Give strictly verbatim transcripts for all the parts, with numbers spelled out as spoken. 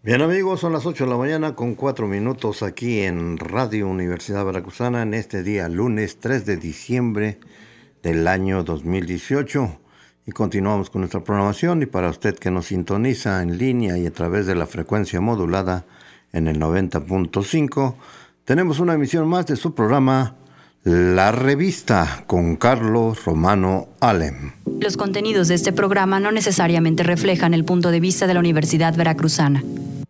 Bien amigos, son las ocho de la mañana con cuatro minutos aquí en Radio Universidad Veracruzana en este día lunes tres de diciembre del año dos mil dieciocho y continuamos con nuestra programación. Y para usted que nos sintoniza en línea y a través de la frecuencia modulada en el noventa punto cinco, tenemos una emisión más de su programa La Revista con Carlos Romano Alem. Los contenidos de este programa no necesariamente reflejan el punto de vista de la Universidad Veracruzana.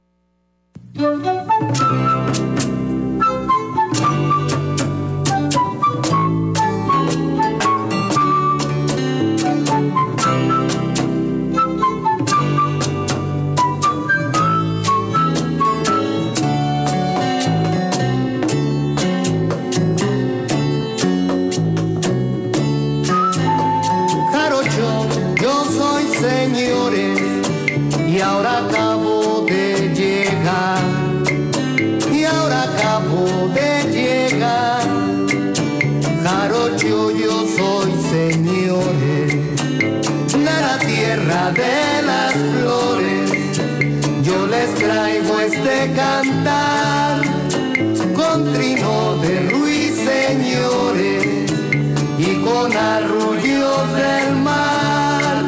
Cantar con trino de ruiseñores y con arrullos del mar.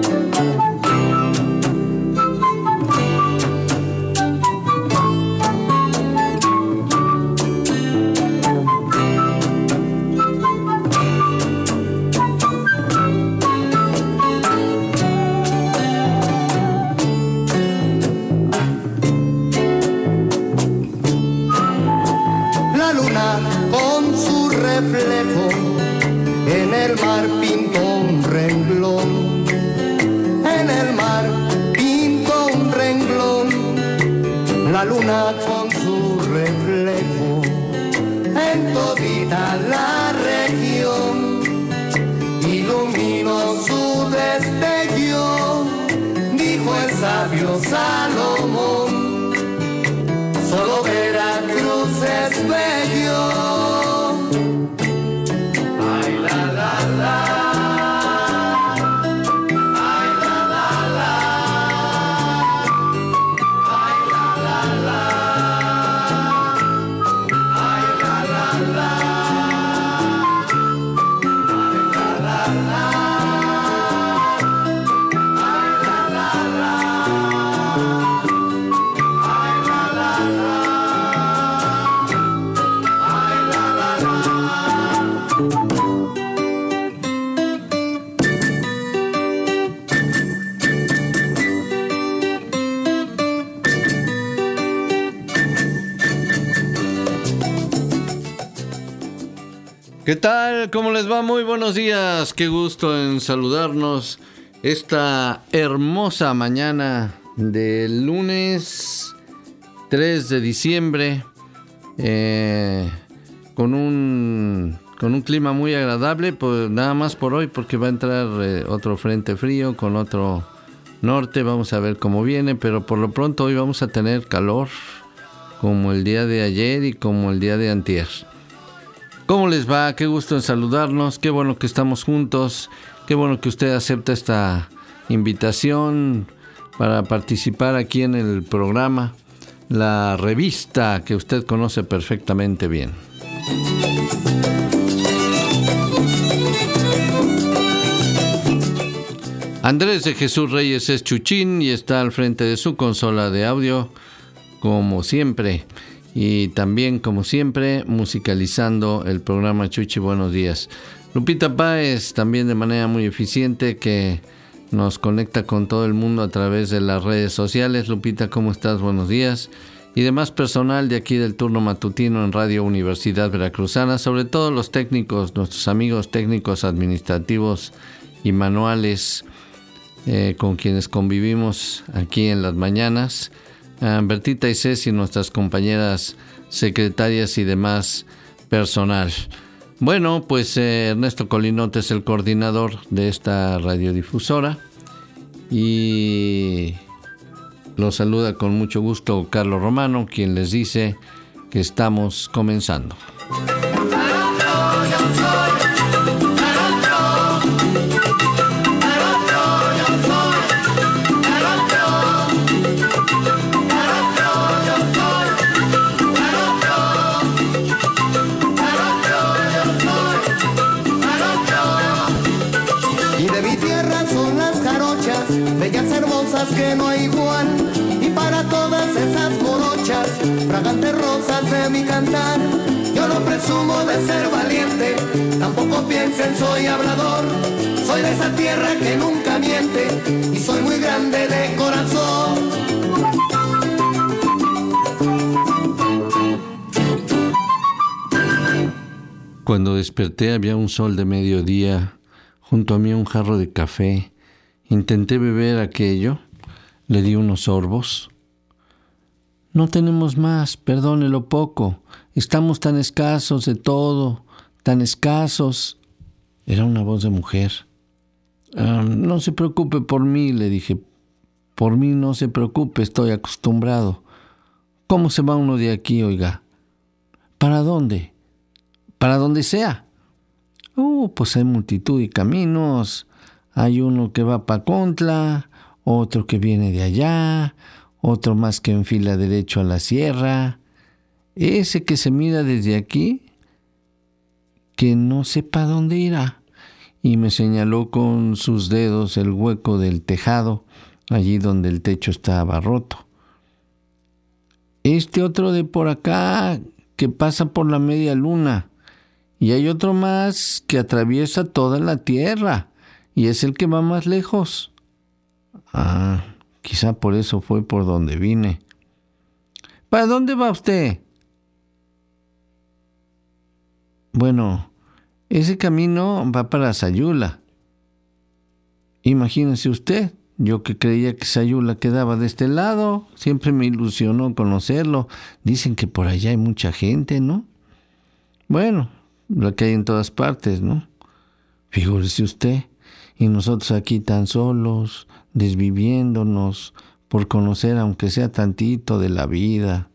Reflejo en el mar pintó un renglón, en el mar pintó un renglón, la luna con su reflejo en todita la región, iluminó su destello, dijo el sabio Salomón, solo Veracruz es bello. ¿Qué tal? ¿Cómo les va? Muy buenos días. Qué gusto en saludarnos esta hermosa mañana del lunes tres de diciembre eh, con un con un clima muy agradable, pues nada más por hoy porque va a entrar eh, otro frente frío con otro norte. Vamos a ver cómo viene, pero por lo pronto hoy vamos a tener calor como el día de ayer y como el día de antier. ¿Cómo les va? Qué gusto en saludarnos, qué bueno que estamos juntos, qué bueno que usted acepta esta invitación para participar aquí en el programa, la revista que usted conoce perfectamente bien. Andrés de Jesús Reyes es Chuchín y está al frente de su consola de audio, como siempre. Y también, como siempre, musicalizando el programa Chuchi Buenos Días. Lupita Páez, también de manera muy eficiente, que nos conecta con todo el mundo a través de las redes sociales. Lupita, ¿cómo estás? Buenos días. Y demás personal de aquí del turno matutino en Radio Universidad Veracruzana, sobre todo los técnicos, nuestros amigos técnicos administrativos y manuales eh, con quienes convivimos aquí en las mañanas. Uh, Bertita y Ceci, nuestras compañeras secretarias y demás personal. Bueno, pues eh, Ernesto Colinote es el coordinador de esta radiodifusora y los saluda con mucho gusto Carlos Romano, quien les dice que estamos comenzando. a mi cantar. Yo no presumo de ser valiente, tampoco piensen soy hablador. Soy de esa tierra que nunca miente y soy muy grande de corazón. Cuando desperté había un sol de mediodía, junto a mí un jarro de café. Intenté beber aquello, le di unos sorbos. No tenemos más, perdónelo poco. Estamos tan escasos de todo, tan escasos. Era una voz de mujer. Um, no se preocupe por mí, le dije. Por mí no se preocupe, estoy acostumbrado. ¿Cómo se va uno de aquí, oiga? ¿Para dónde? Para donde sea. Oh, pues hay multitud de caminos. Hay uno que va para Contla, otro que viene de allá, otro más que enfila derecho a la sierra. Ese que se mira desde aquí, que no sepa dónde irá. Y me señaló con sus dedos el hueco del tejado, allí donde el techo estaba roto. Este otro de por acá, que pasa por la media luna. Y hay otro más que atraviesa toda la tierra, y es el que va más lejos. Ah, quizá por eso fue por donde vine. ¿Para dónde va usted? Bueno, ese camino va para Sayula. Imagínese usted, yo que creía que Sayula quedaba de este lado, siempre me ilusionó conocerlo. Dicen que por allá hay mucha gente, ¿no? Bueno, la que hay en todas partes, ¿no? Figúrese usted, y nosotros aquí tan solos, desviviéndonos por conocer aunque sea tantito de la vida.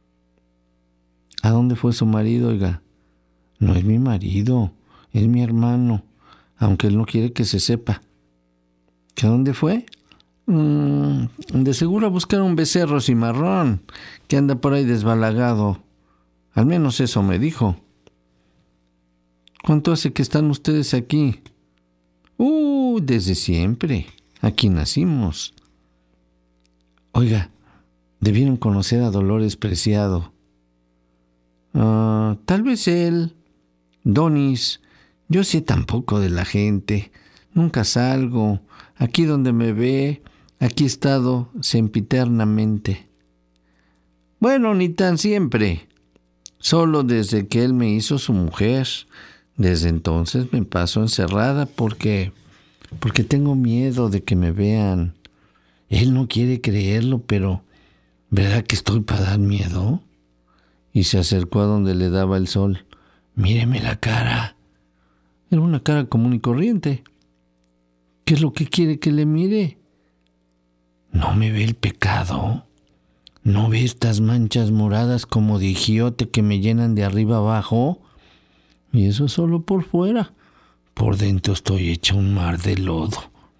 ¿A dónde fue su marido, oiga? No es mi marido, es mi hermano, aunque él no quiere que se sepa. ¿Que a dónde fue? Mm, de seguro a buscar un becerro cimarrón que anda por ahí desbalagado. Al menos eso me dijo. ¿Cuánto hace que están ustedes aquí? Uh, desde siempre. Aquí nacimos. Oiga, debieron conocer a Dolores Preciado. Uh, tal vez él. Donis, yo sé tan poco de la gente. Nunca salgo. Aquí donde me ve, aquí he estado sempiternamente. Bueno, ni tan siempre. Solo desde que él me hizo su mujer. Desde entonces me paso encerrada porque, porque tengo miedo de que me vean. Él no quiere creerlo, pero ¿verdad que estoy para dar miedo? Y se acercó a donde le daba el sol. Míreme la cara. Era una cara común y corriente. ¿Qué es lo que quiere que le mire? ¿No me ve el pecado? ¿No ve estas manchas moradas como de giote que me llenan de arriba abajo? Y eso solo por fuera. Por dentro estoy hecha un mar de lodo.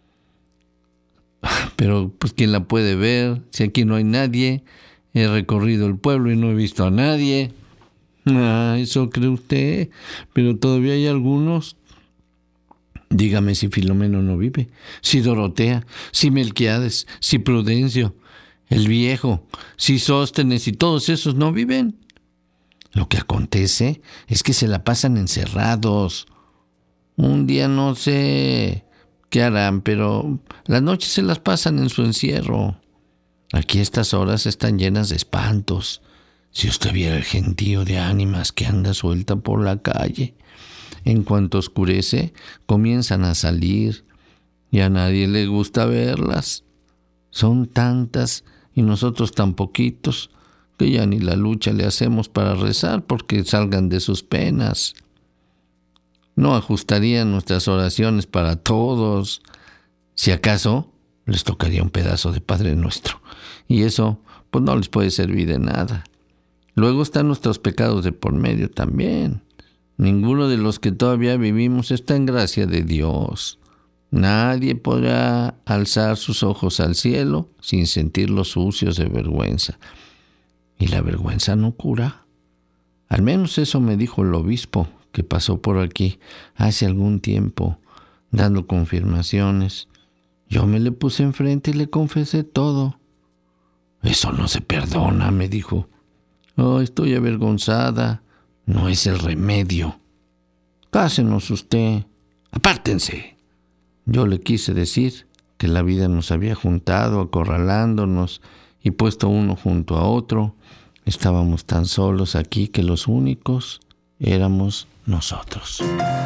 Pero, pues, ¿quién la puede ver? Si aquí no hay nadie. He recorrido el pueblo y no he visto a nadie. Ah, eso cree usted. Pero todavía hay algunos. Dígame si Filomeno no vive. Si Dorotea. Si Melquiades. Si Prudencio. El viejo. Si Sóstenes y todos esos no viven. Lo que acontece es que se la pasan encerrados. Un día no sé qué harán, pero las noches se las pasan en su encierro. Aquí estas horas están llenas de espantos. Si usted viera el gentío de ánimas que anda suelta por la calle. En cuanto oscurece, comienzan a salir y a nadie le gusta verlas. Son tantas y nosotros tan poquitos que ya ni la lucha le hacemos para rezar porque salgan de sus penas. No ajustarían nuestras oraciones para todos. Si acaso, les tocaría un pedazo de Padre Nuestro. Y eso, pues no les puede servir de nada. Luego están nuestros pecados de por medio también. Ninguno de los que todavía vivimos está en gracia de Dios. Nadie podrá alzar sus ojos al cielo sin sentirlos sucios de vergüenza. Y la vergüenza no cura. Al menos eso me dijo el obispo que pasó por aquí hace algún tiempo, dando confirmaciones. Yo me le puse enfrente y le confesé todo. Eso no se perdona, me dijo. Oh, estoy avergonzada. No es el remedio. Cásenos usted. Apártense. Yo le quise decir que la vida nos había juntado, acorralándonos y puesto uno junto a otro. Estábamos tan solos aquí que los únicos éramos nosotros.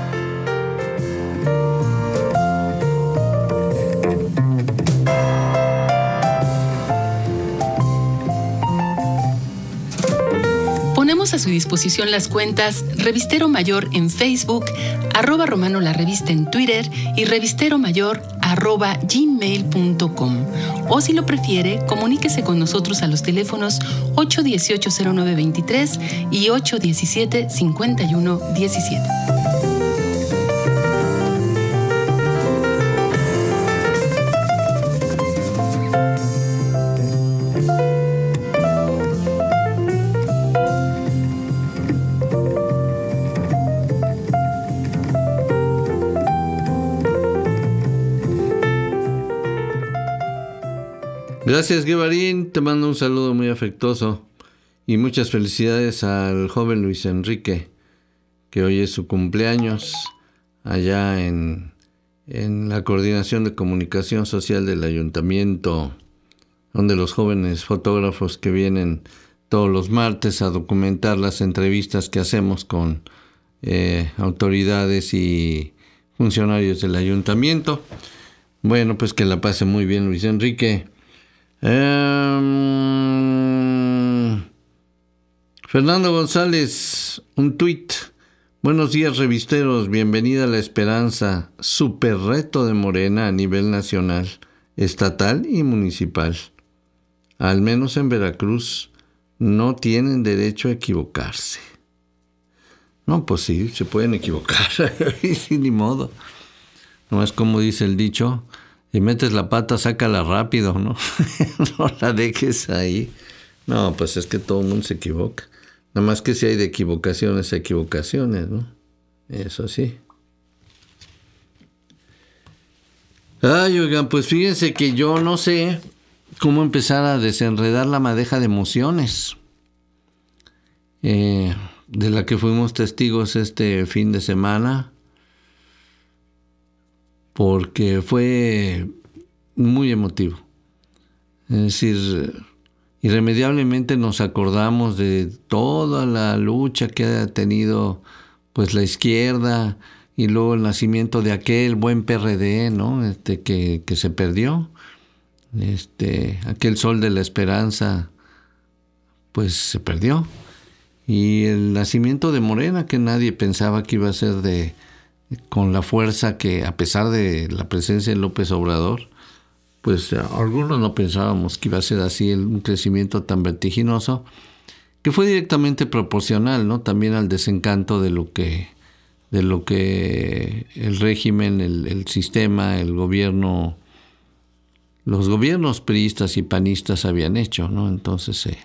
Ponemos a su disposición las cuentas Revistero Mayor en Facebook, arroba Romano la Revista en Twitter y Revistero Mayor arroba gmail punto com. O si lo prefiere, comuníquese con nosotros a los teléfonos ocho uno ocho, cero nueve dos tres y ocho uno siete, cinco uno uno siete. Gracias, Guevarín. Te mando un saludo muy afectuoso y muchas felicidades al joven Luis Enrique, que hoy es su cumpleaños, allá en, en la Coordinación de Comunicación Social del Ayuntamiento, donde los jóvenes fotógrafos que vienen todos los martes a documentar las entrevistas que hacemos con eh, autoridades y funcionarios del ayuntamiento. Bueno, pues que la pase muy bien, Luis Enrique. Um, Fernando González, un tuit. Buenos días, revisteros. Bienvenida a La Esperanza. Super reto de Morena a nivel nacional, estatal y municipal. Al menos en Veracruz no tienen derecho a equivocarse. No, pues sí, se pueden equivocar. Sí, ni modo. No es como dice el dicho. Si metes la pata, sácala rápido, ¿no? No la dejes ahí. No, pues es que todo el mundo se equivoca. Nada más que si hay de equivocaciones, equivocaciones, ¿no? Eso sí. Ay, oigan, pues fíjense que yo no sé cómo empezar a desenredar la madeja de emociones eh, de la que fuimos testigos este fin de semana. Porque fue muy emotivo. Es decir, irremediablemente nos acordamos de toda la lucha que ha tenido pues la izquierda y luego el nacimiento de aquel buen P R D, ¿no? Este que, que se perdió. Este, aquel sol de la esperanza pues se perdió. Y el nacimiento de Morena, que nadie pensaba que iba a ser de con la fuerza que, a pesar de la presencia de López Obrador, pues algunos no pensábamos que iba a ser así, un crecimiento tan vertiginoso, que fue directamente proporcional, ¿no? También al desencanto de lo que, de lo que el régimen, el, el sistema, el gobierno, los gobiernos priistas y panistas habían hecho, ¿no? Entonces se,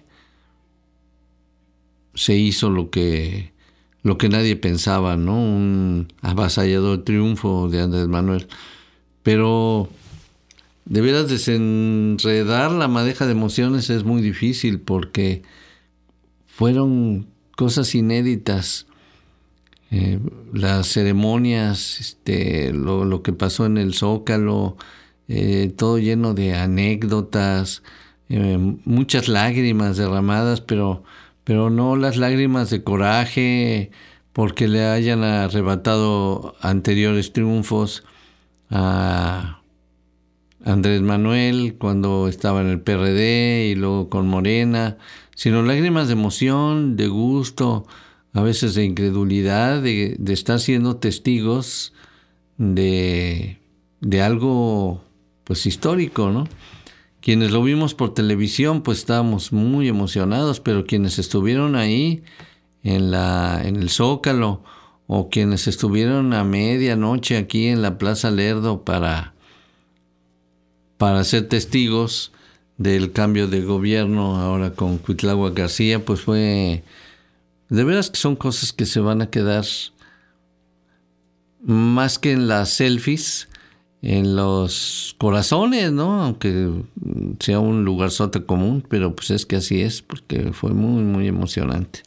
se hizo lo que lo que nadie pensaba, ¿no? Un avasallador triunfo de Andrés Manuel. Pero de veras desenredar la madeja de emociones es muy difícil porque fueron cosas inéditas. Eh, las ceremonias, este, lo, lo que pasó en el Zócalo, eh, todo lleno de anécdotas, eh, muchas lágrimas derramadas, pero pero no las lágrimas de coraje porque le hayan arrebatado anteriores triunfos a Andrés Manuel cuando estaba en el P R D y luego con Morena, sino lágrimas de emoción, de gusto, a veces de incredulidad, de, de estar siendo testigos de, de algo pues histórico, ¿no? Quienes lo vimos por televisión, pues estábamos muy emocionados, pero quienes estuvieron ahí en la en el Zócalo o quienes estuvieron a medianoche aquí en la Plaza Lerdo para, para ser testigos del cambio de gobierno ahora con Cuitláhuac García, pues fue... De veras que son cosas que se van a quedar más que en las selfies, en los corazones, ¿no? Aunque sea un lugarzote común, pero pues es que así es, porque fue muy, muy emocionante.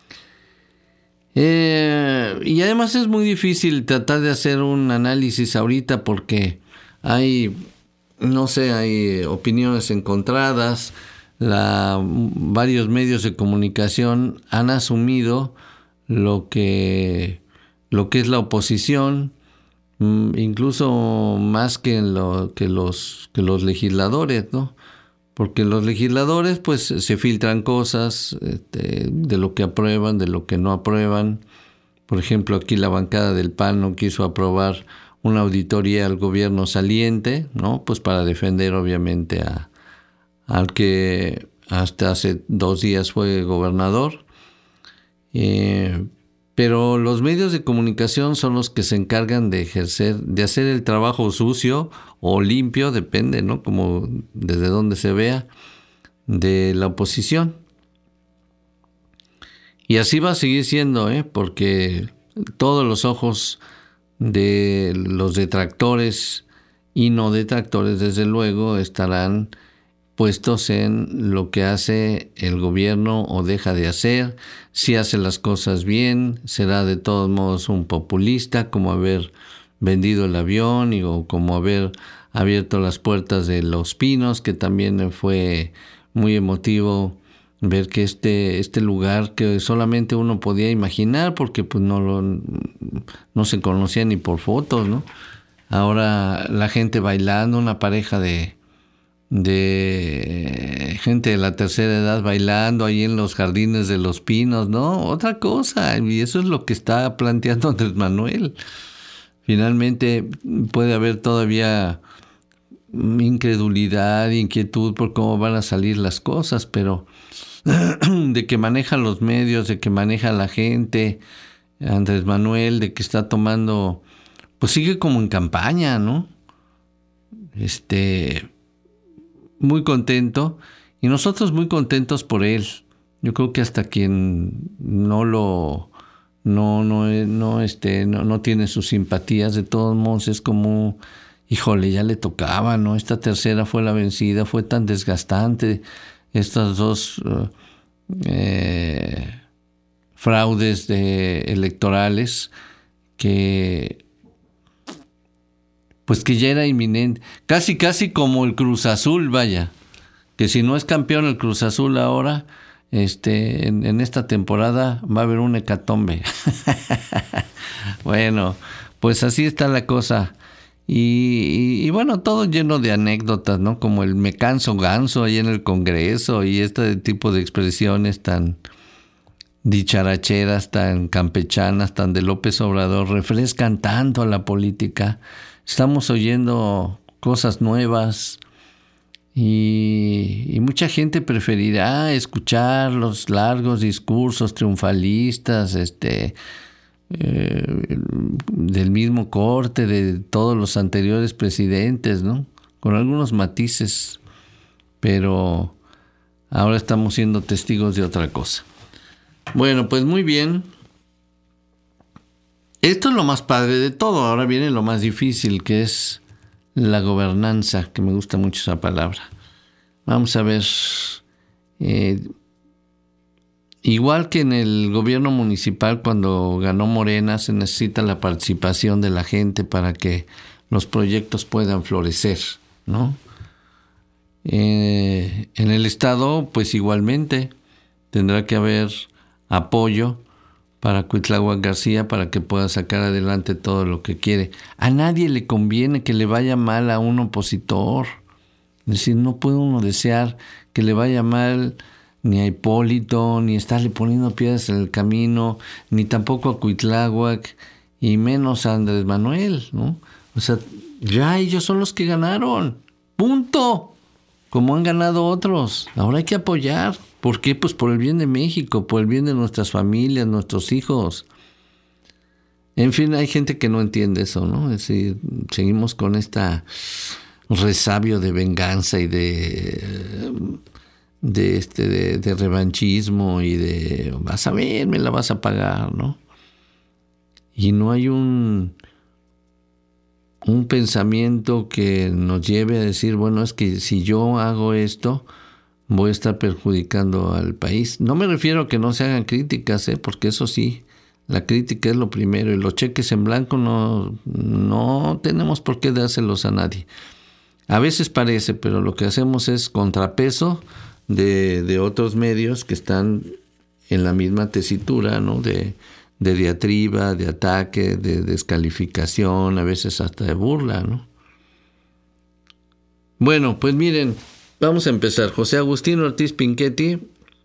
Eh, y además es muy difícil tratar de hacer un análisis ahorita porque hay, no sé, hay opiniones encontradas. La, varios medios de comunicación han asumido lo que, lo que es la oposición, incluso más que, en lo, que, los, que los legisladores, ¿no? Porque los legisladores pues se filtran cosas este, de lo que aprueban, de lo que no aprueban. Por ejemplo, aquí la bancada del P A N no quiso aprobar una auditoría al gobierno saliente, ¿no? Pues para defender obviamente a, al que hasta hace dos días fue gobernador. Eh, pero los medios de comunicación son los que se encargan de ejercer, de hacer el trabajo sucio o limpio, depende, ¿no? Como desde donde se vea, de la oposición. Y así va a seguir siendo, ¿eh? Porque todos los ojos de los detractores y no detractores, desde luego, estarán puestos en lo que hace el gobierno o deja de hacer. Si hace las cosas bien, será de todos modos un populista, como haber vendido el avión y, o como haber abierto las puertas de Los Pinos, que también fue muy emotivo ver que este, este lugar que solamente uno podía imaginar, porque pues no, lo, no se conocía ni por fotos, ¿no? Ahora la gente bailando, una pareja de de gente de la tercera edad bailando ahí en los jardines de Los Pinos, ¿no? Otra cosa, y eso es lo que está planteando Andrés Manuel. Finalmente puede haber todavía incredulidad, inquietud por cómo van a salir las cosas, pero de que maneja los medios, de que maneja la gente, Andrés Manuel, de que está tomando, pues sigue como en campaña, ¿no? Este... muy contento, y nosotros muy contentos por él. Yo creo que hasta quien no lo no no no este no, no tiene sus simpatías, de todos modos es como, híjole, ya le tocaba, ¿no? Esta tercera fue la vencida, fue tan desgastante estas dos uh, eh, fraudes de electorales que pues que ya era inminente, casi casi como el Cruz Azul, vaya, que si no es campeón el Cruz Azul ahora, este, en, en esta temporada va a haber un hecatombe. Bueno, pues así está la cosa. Y, y, y bueno, todo lleno de anécdotas, ¿no? Como el me canso ganso ahí en el Congreso y este tipo de expresiones tan dicharacheras, tan campechanas, tan de López Obrador, refrescan tanto a la política. Estamos oyendo cosas nuevas y, y mucha gente preferirá escuchar los largos discursos triunfalistas, este, eh, del mismo corte de todos los anteriores presidentes, ¿no? Con algunos matices, pero ahora estamos siendo testigos de otra cosa. Bueno, pues muy bien. Esto es lo más padre de todo. Ahora viene lo más difícil, que es la gobernanza, que me gusta mucho esa palabra. Vamos a ver. Eh, igual que en el gobierno municipal, cuando ganó Morena, se necesita la participación de la gente para que los proyectos puedan florecer, ¿no? Eh, en el Estado, pues igualmente, tendrá que haber apoyo para Cuitláhuac García para que pueda sacar adelante todo lo que quiere. A nadie le conviene que le vaya mal a un opositor. Es decir, no puede uno desear que le vaya mal ni a Hipólito, ni estarle poniendo piedras en el camino, ni tampoco a Cuitláhuac, y menos a Andrés Manuel, ¿no? O sea, ya ellos son los que ganaron. ¡Punto! Como han ganado otros. Ahora hay que apoyar. ¿Por qué? Pues por el bien de México, por el bien de nuestras familias, nuestros hijos. En fin, hay gente que no entiende eso, ¿no? Es decir, seguimos con esta resabio de venganza y de de este de, de revanchismo y de vas a ver, me la vas a pagar, ¿no? Y no hay un un pensamiento que nos lleve a decir, bueno, es que si yo hago esto, voy a estar perjudicando al país. No me refiero a que no se hagan críticas, ¿eh? Porque eso sí, la crítica es lo primero, y los cheques en blanco no, no tenemos por qué dárselos a nadie. A veces parece, pero lo que hacemos es contrapeso de, de otros medios que están en la misma tesitura, ¿no? De, de diatriba, de ataque, de descalificación, a veces hasta de burla, ¿no? Bueno, pues miren, vamos a empezar. José Agustín Ortiz Pinchetti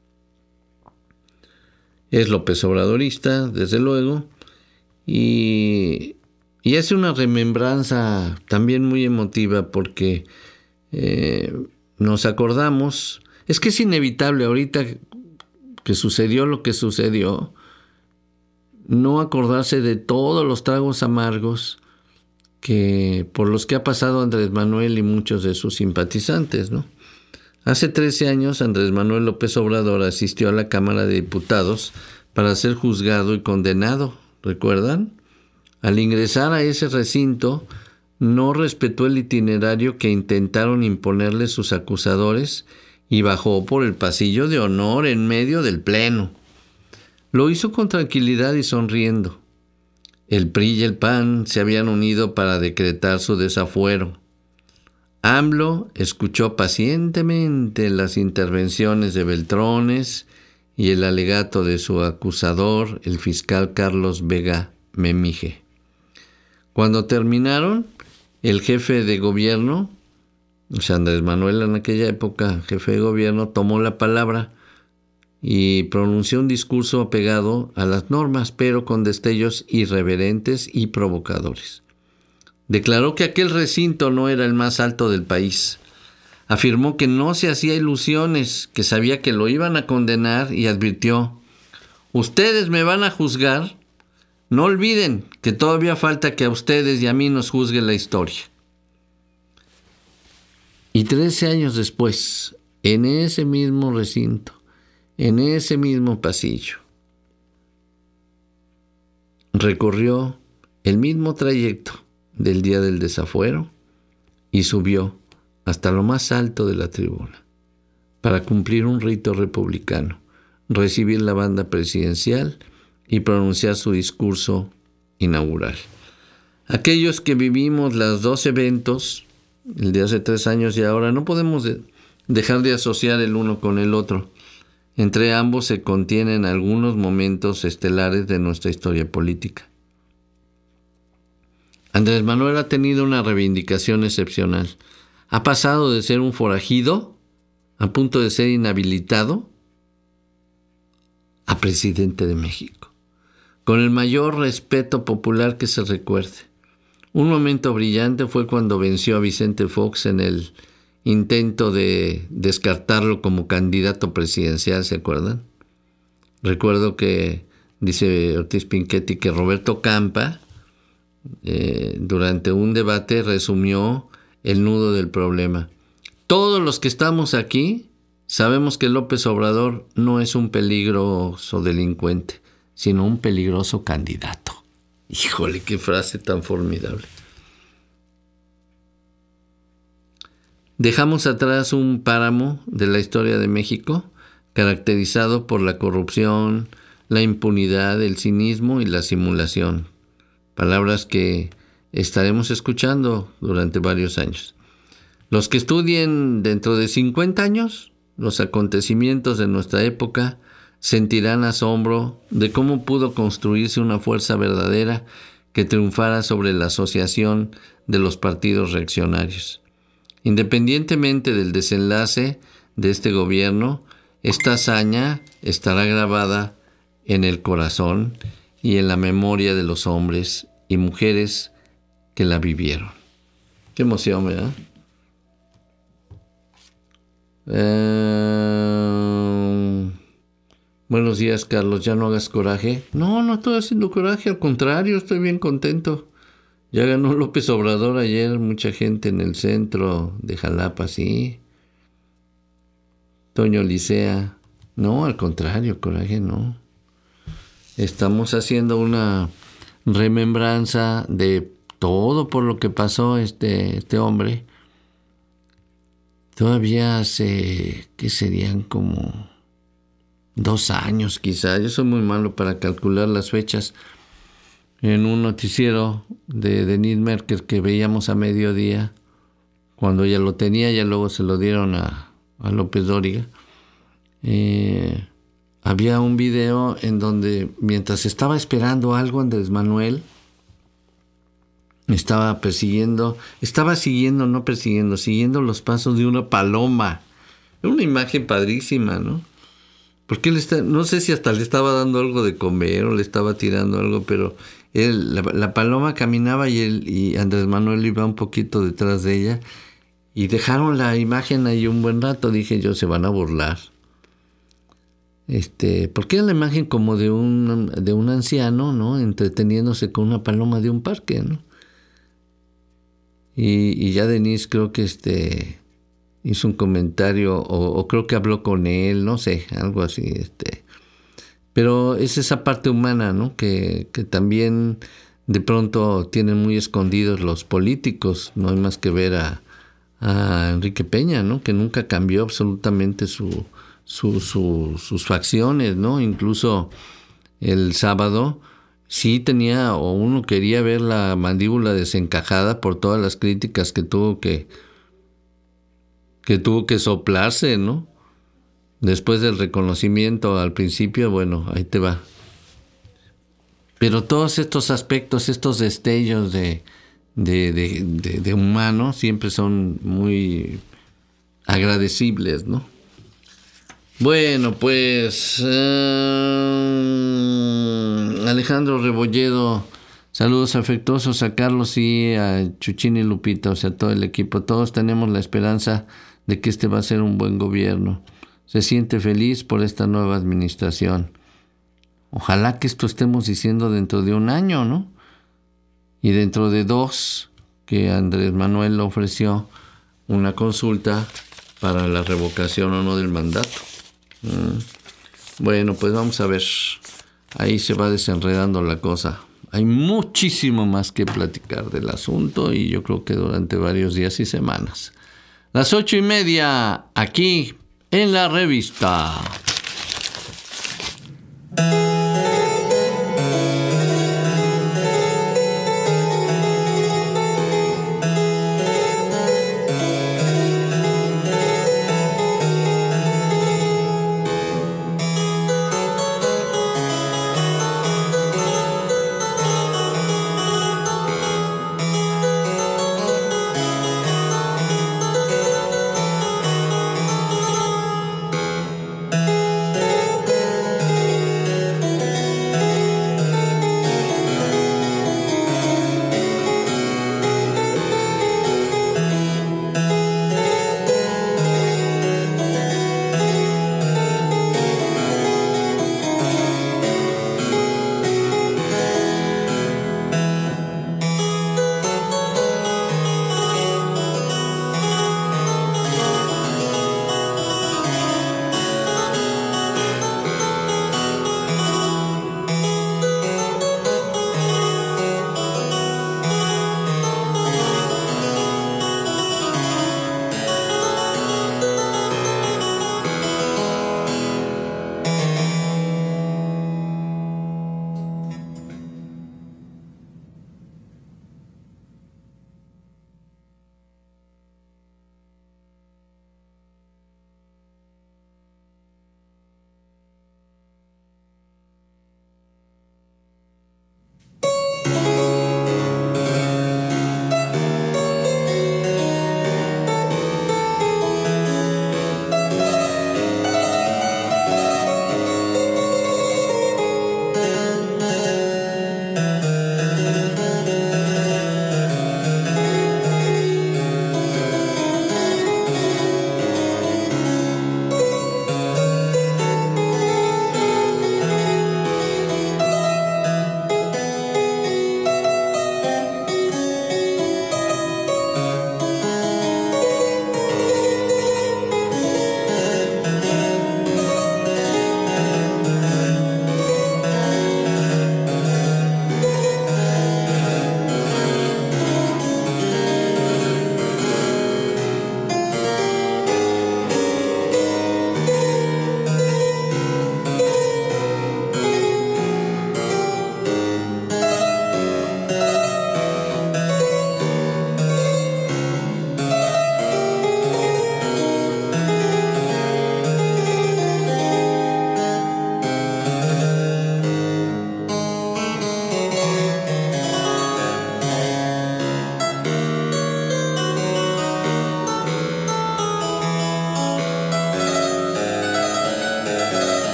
es López Obradorista, desde luego, y, y hace una remembranza también muy emotiva porque eh, nos acordamos, es que es inevitable ahorita que sucedió lo que sucedió, no acordarse de todos los tragos amargos que por los que ha pasado Andrés Manuel y muchos de sus simpatizantes, ¿no? Hace trece años, Andrés Manuel López Obrador asistió a la Cámara de Diputados para ser juzgado y condenado, ¿recuerdan? Al ingresar a ese recinto, no respetó el itinerario que intentaron imponerle sus acusadores y bajó por el pasillo de honor en medio del pleno. Lo hizo con tranquilidad y sonriendo. El P R I y el P A N se habían unido para decretar su desafuero. AMLO escuchó pacientemente las intervenciones de Beltrones y el alegato de su acusador, el fiscal Carlos Vega Memije. Cuando terminaron, el jefe de gobierno, o sea, Andrés Manuel en aquella época, jefe de gobierno, tomó la palabra y pronunció un discurso apegado a las normas, pero con destellos irreverentes y provocadores. Declaró que aquel recinto no era el más alto del país. Afirmó que no se hacía ilusiones, que sabía que lo iban a condenar y advirtió: ustedes me van a juzgar, no olviden que todavía falta que a ustedes y a mí nos juzgue la historia. Y trece años después, en ese mismo recinto, en ese mismo pasillo, recorrió el mismo trayecto del día del desafuero y subió hasta lo más alto de la tribuna para cumplir un rito republicano, recibir la banda presidencial y pronunciar su discurso inaugural. Aquellos que vivimos los dos eventos, el de hace tres años y ahora, no podemos de- dejar de asociar el uno con el otro. Entre ambos se contienen algunos momentos estelares de nuestra historia política. Andrés Manuel ha tenido una reivindicación excepcional. Ha pasado de ser un forajido, a punto de ser inhabilitado, a presidente de México, con el mayor respeto popular que se recuerde. Un momento brillante fue cuando venció a Vicente Fox en el intento de descartarlo como candidato presidencial, ¿se acuerdan? Recuerdo que, dice Ortiz Pinchetti, que Roberto Campa, eh, durante un debate, resumió el nudo del problema. Todos los que estamos aquí sabemos que López Obrador no es un peligroso delincuente, sino un peligroso candidato. Híjole, qué frase tan formidable. Dejamos atrás un páramo de la historia de México caracterizado por la corrupción, la impunidad, el cinismo y la simulación. Palabras que estaremos escuchando durante varios años. Los que estudien dentro de cincuenta años los acontecimientos de nuestra época sentirán asombro de cómo pudo construirse una fuerza verdadera que triunfara sobre la asociación de los partidos reaccionarios. Independientemente del desenlace de este gobierno, esta hazaña estará grabada en el corazón y en la memoria de los hombres y mujeres que la vivieron. Qué emoción, ¿verdad? Eh... Buenos días, Carlos. ¿Ya no hagas coraje? No, no estoy haciendo coraje. Al contrario, estoy bien contento. Ya ganó López Obrador ayer. Mucha gente en el centro de Jalapa, sí. Toño Licea. No, al contrario, coraje no. Estamos haciendo una remembranza de todo por lo que pasó este, este hombre, todavía hace, ¿qué serían? Como dos años quizá. Yo soy muy malo para calcular las fechas. En un noticiero de Denise Merker que veíamos a mediodía, cuando ella lo tenía, ya luego se lo dieron a, a López Dóriga, eh, había un video en donde mientras estaba esperando algo Andrés Manuel, estaba persiguiendo, estaba siguiendo, no persiguiendo, siguiendo los pasos de una paloma. Una imagen padrísima, ¿no? Porque él está, no sé si hasta le estaba dando algo de comer o le estaba tirando algo, pero él, la, la paloma caminaba y él y Andrés Manuel iba un poquito detrás de ella y dejaron la imagen ahí un buen rato. Dije yo, se van a burlar. Este, porque era la imagen como de un, de un anciano, ¿no? Entreteniéndose con una paloma de un parque, ¿no? Y, y ya Denise creo que este hizo un comentario o, o creo que habló con él, no sé, algo así, este. Pero es esa parte humana, ¿no? Que, que también de pronto tienen muy escondidos los políticos. No hay más que ver a, a Enrique Peña, ¿no? Que nunca cambió absolutamente su, su, su, sus facciones, ¿no? Incluso el sábado sí tenía, o uno quería ver la mandíbula desencajada por todas las críticas que tuvo que, que tuvo que soplarse, ¿no? Después del reconocimiento al principio, bueno, ahí te va. Pero todos estos aspectos, estos destellos de, de, de, de, de humano siempre son muy agradecibles, ¿no? Bueno, pues eh, Alejandro Rebolledo, saludos afectuosos a Carlos y a Chuchín y Lupita, o sea, todo el equipo. Todos tenemos la esperanza de que este va a ser un buen gobierno. Se siente feliz por esta nueva administración. Ojalá que esto estemos diciendo dentro de un año, ¿no? Y dentro de dos, que Andrés Manuel ofreció una consulta para la revocación o no del mandato. Mm. Bueno, pues vamos a ver. Ahí se va desenredando la cosa. Hay muchísimo más que platicar del asunto y yo creo que durante varios días y semanas. Las ocho y media, aquí en la revista.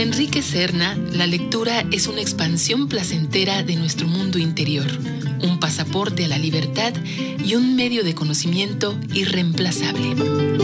Para Enrique Serna, la lectura es una expansión placentera de nuestro mundo interior, un pasaporte a la libertad y un medio de conocimiento irreemplazable.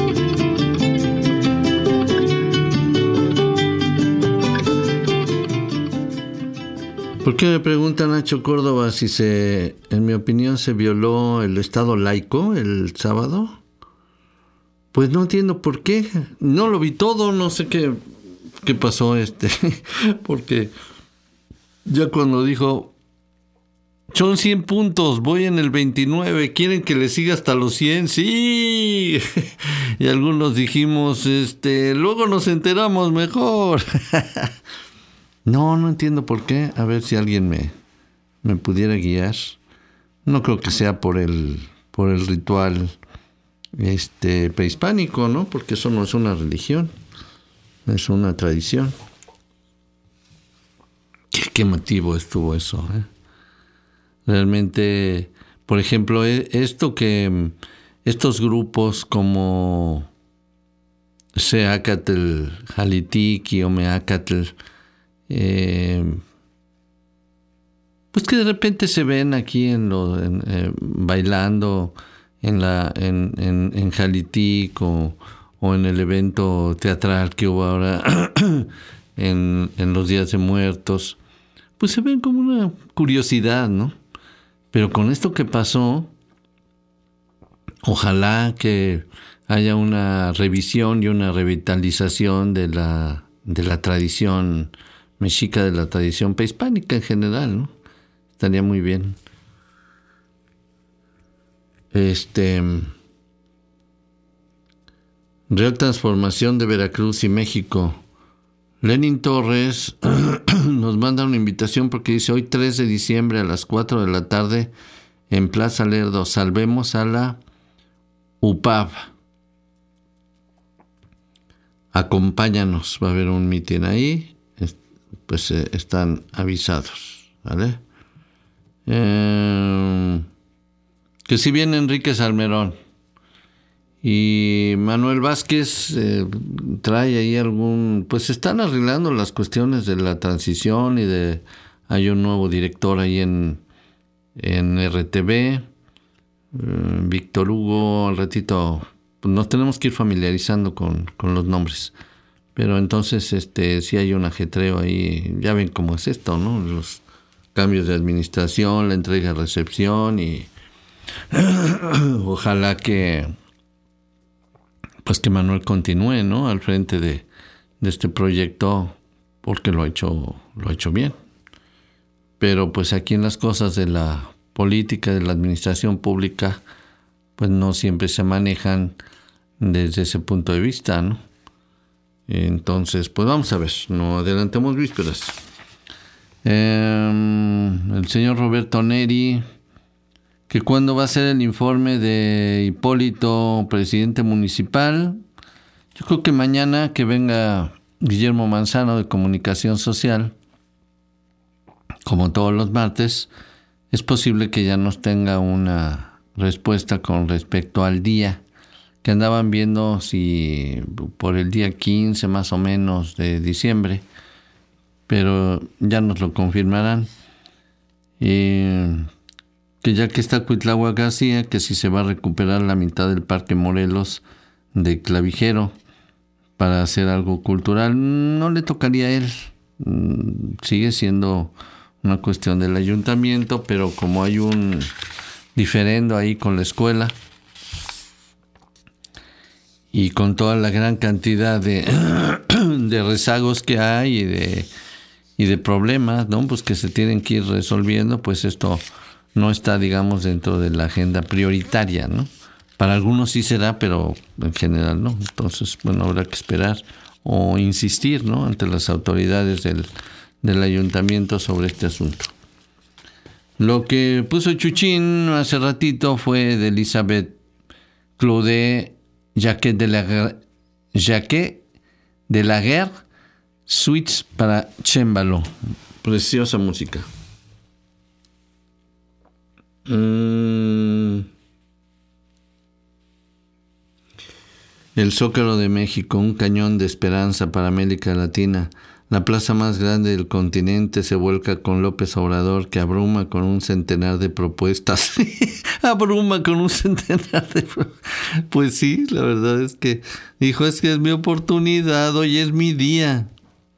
¿Por qué me pregunta Nacho Córdoba si se, en mi opinión, se violó el Estado laico el sábado? Pues no entiendo por qué. No lo vi todo, no sé qué, qué pasó, este, porque ya cuando dijo, son cien puntos, voy en el veintinueve, ¿quieren que le siga hasta los cien? ¡Sí! Y algunos dijimos, este, luego nos enteramos mejor. No, no entiendo por qué. A ver si alguien me, me pudiera guiar. No creo que sea por el, por el ritual este, prehispánico, ¿no? Porque eso no es una religión, es una tradición. ¿Qué, qué motivo estuvo eso? ¿eh? Realmente, por ejemplo, esto que estos grupos como Seacatl, Jalitiki o Meacatl, Eh, pues que de repente se ven aquí en lo, en, eh, bailando en la en, en, en Jalitic o, o en el evento teatral que hubo ahora en, en los Días de Muertos, pues se ven como una curiosidad, ¿no? Pero con esto que pasó, ojalá que haya una revisión y una revitalización de la de la tradición mexica, de la tradición prehispánica en general, ¿no? Estaría muy bien. Este Real Transformación de Veracruz y México. Lenin Torres nos manda una invitación porque dice, hoy tres de diciembre a las cuatro de la tarde en Plaza Lerdo, salvemos a la U P A V. Acompáñanos, va a haber un mitin ahí, pues eh, están avisados, ¿vale? Eh, que si viene Enrique Salmerón y Manuel Vázquez eh, trae ahí algún, pues están arreglando las cuestiones de la transición y de, hay un nuevo director ahí en, en R T V, eh, Víctor Hugo, al ratito, pues nos tenemos que ir familiarizando con, con los nombres. Pero entonces, este, sí hay un ajetreo ahí, ya ven cómo es esto, ¿no? Los cambios de administración, la entrega-recepción y ojalá que, pues que Manuel continúe, ¿no? Al frente de, de este proyecto, porque lo ha hecho, lo ha hecho bien. Pero pues aquí en las cosas de la política, de la administración pública, pues no siempre se manejan desde ese punto de vista, ¿no? Entonces, pues vamos a ver, no adelantemos vísperas. Eh, el señor Roberto Neri, que cuándo va a ser el informe de Hipólito, presidente municipal. Yo creo que mañana que venga Guillermo Manzano de Comunicación Social, como todos los martes, es posible que ya nos tenga una respuesta con respecto al día que andaban viendo, si por el día quince más o menos de diciembre, pero ya nos lo confirmarán. Eh, que ya que está Cuitláhuac García, que si se va a recuperar la mitad del Parque Morelos de Clavijero para hacer algo cultural, no le tocaría a él. Sigue siendo una cuestión del ayuntamiento, pero como hay un diferendo ahí con la escuela, y con toda la gran cantidad de, de rezagos que hay y de, y de problemas, ¿no? Pues que se tienen que ir resolviendo, pues esto no está, digamos, dentro de la agenda prioritaria, ¿no? Para algunos sí será, pero en general no. Entonces, bueno, habrá que esperar o insistir, ¿no? Ante las autoridades del, del ayuntamiento sobre este asunto. Lo que puso Chuchín hace ratito fue de Elizabeth Claude Jacquet de la Jacquet de la Guerre, suites para chémbalo. Preciosa música. Mm. El Zócalo de México, un cañón de esperanza para América Latina. La plaza más grande del continente se vuelca con López Obrador, que abruma con un centenar de propuestas. Abruma con un centenar de propuestas. Pues sí, la verdad es que dijo, es que es mi oportunidad, hoy es mi día.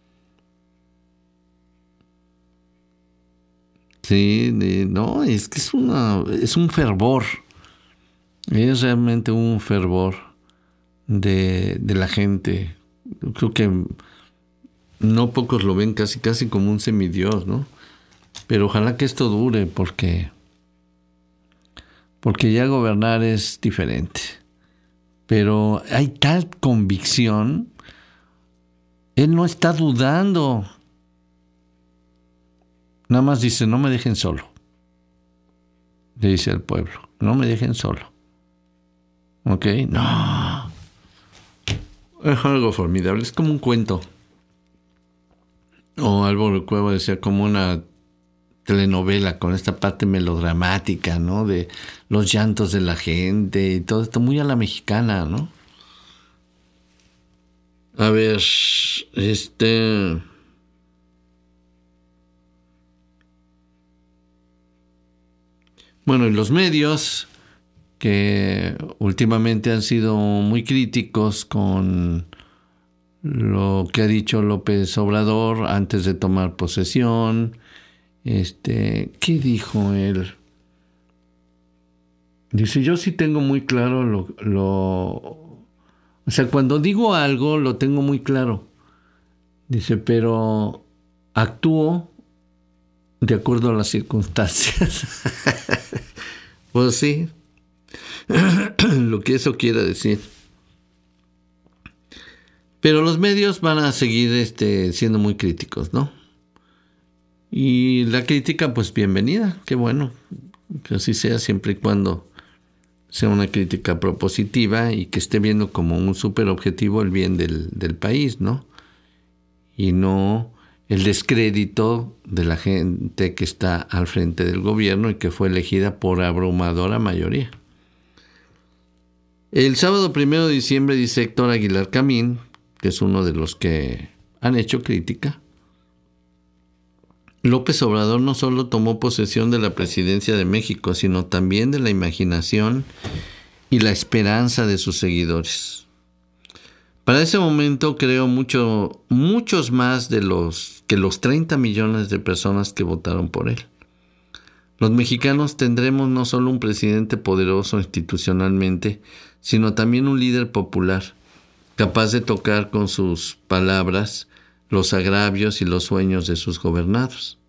Sí, no, es que es una, es un fervor. Es realmente un fervor de, de la gente. Yo creo que no pocos lo ven casi casi como un semidios, ¿no? Pero ojalá que esto dure, porque porque ya gobernar es diferente. Pero hay tal convicción, él no está dudando. Nada más dice, no me dejen solo. Le dice al pueblo, no me dejen solo. ¿Ok? No. Es algo formidable, es como un cuento. O Álvaro Cueva decía como una telenovela con esta parte melodramática, ¿no? De los llantos de la gente y todo esto, muy a la mexicana, ¿no? A ver, este... Bueno, y los medios que últimamente han sido muy críticos con lo que ha dicho López Obrador antes de tomar posesión. Este, ¿qué dijo él? Dice, yo sí tengo muy claro lo, lo... O sea, cuando digo algo, lo tengo muy claro. Dice, pero actúo de acuerdo a las circunstancias. Pues sí, lo que eso quiera decir. Pero los medios van a seguir este, siendo muy críticos, ¿no? Y la crítica, pues bienvenida, qué bueno que así sea, siempre y cuando sea una crítica propositiva y que esté viendo como un súper objetivo el bien del, del país, ¿no? Y no el descrédito de la gente que está al frente del gobierno y que fue elegida por abrumadora mayoría. El sábado primero de diciembre, dice Héctor Aguilar Camín, que es uno de los que han hecho crítica, López Obrador no solo tomó posesión de la presidencia de México, sino también de la imaginación y la esperanza de sus seguidores. Para ese momento creo mucho, muchos más de los que los treinta millones de personas que votaron por él. Los mexicanos tendremos no solo un presidente poderoso institucionalmente, sino también un líder popular, capaz de tocar con sus palabras los agravios y los sueños de sus gobernados.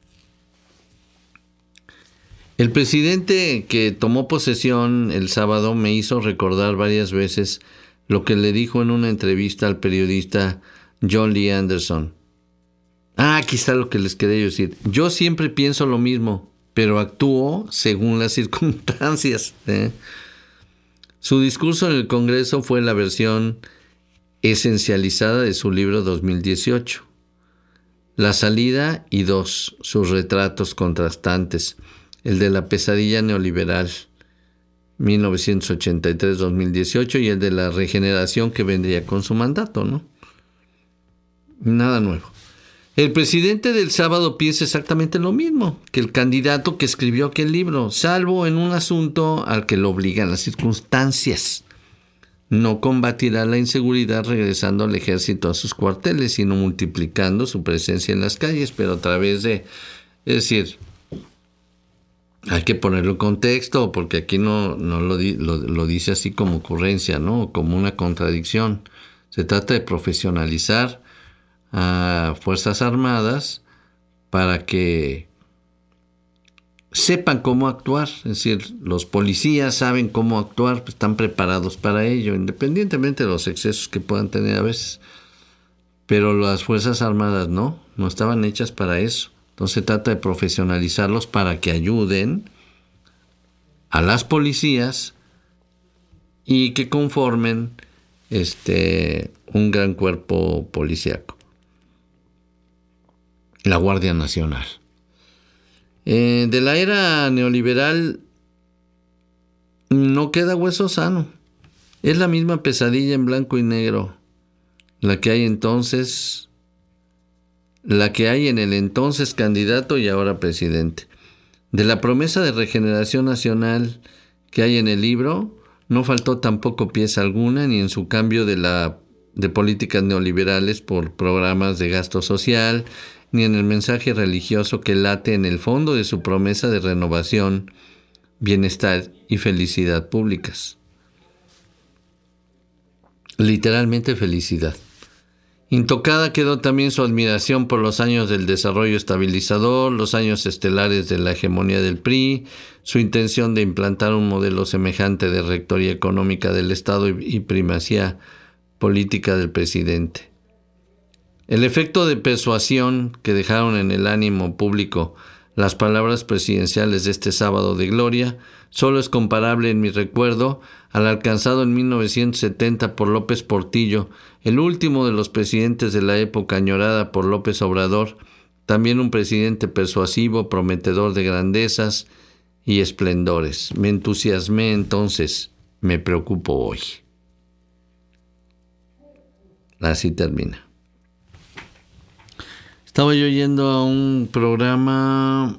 El presidente que tomó posesión el sábado me hizo recordar varias veces lo que le dijo en una entrevista al periodista John Lee Anderson. Ah, aquí está lo que les quería decir. Yo siempre pienso lo mismo, pero actúo según las circunstancias. ¿eh? Su discurso en el Congreso fue la versión esencializada de su libro dos mil dieciocho. La salida y dos, sus retratos contrastantes. El de la pesadilla neoliberal, mil novecientos ochenta y tres a dos mil dieciocho, y el de la regeneración que vendría con su mandato, ¿no? Nada nuevo. El presidente del sábado piensa exactamente lo mismo que el candidato que escribió aquel libro, salvo en un asunto al que lo obligan las circunstancias. No combatirá la inseguridad regresando al ejército a sus cuarteles, sino multiplicando su presencia en las calles, pero a través de... Es decir, hay que ponerlo en contexto, porque aquí no, no lo, lo, lo dice así como ocurrencia, ¿no? Como una contradicción. Se trata de profesionalizar a Fuerzas Armadas para que sepan cómo actuar. Es decir, los policías saben cómo actuar, pues están preparados para ello, independientemente de los excesos que puedan tener a veces. Pero las Fuerzas Armadas no, no estaban hechas para eso. Entonces se trata de profesionalizarlos para que ayuden a las policías y que conformen este, un gran cuerpo policíaco. La Guardia Nacional. Eh, de la era neoliberal no queda hueso sano. Es la misma pesadilla en blanco y negro la que hay entonces la que hay en el entonces candidato y ahora presidente. De la promesa de regeneración nacional que hay en el libro, no faltó tampoco pieza alguna, ni en su cambio de, la, de políticas neoliberales por programas de gasto social, ni en el mensaje religioso que late en el fondo de su promesa de renovación, bienestar y felicidad públicas. Literalmente felicidad. Intocada quedó también su admiración por los años del desarrollo estabilizador, los años estelares de la hegemonía del P R I, su intención de implantar un modelo semejante de rectoría económica del Estado y primacía política del presidente. El efecto de persuasión que dejaron en el ánimo público las palabras presidenciales de este sábado de gloria solo es comparable en mi recuerdo al alcanzado en mil novecientos setenta por López Portillo, el último de los presidentes de la época añorada por López Obrador, también un presidente persuasivo, prometedor de grandezas y esplendores. Me entusiasmé entonces, me preocupo hoy. Así termina. Estaba yo yendo a un programa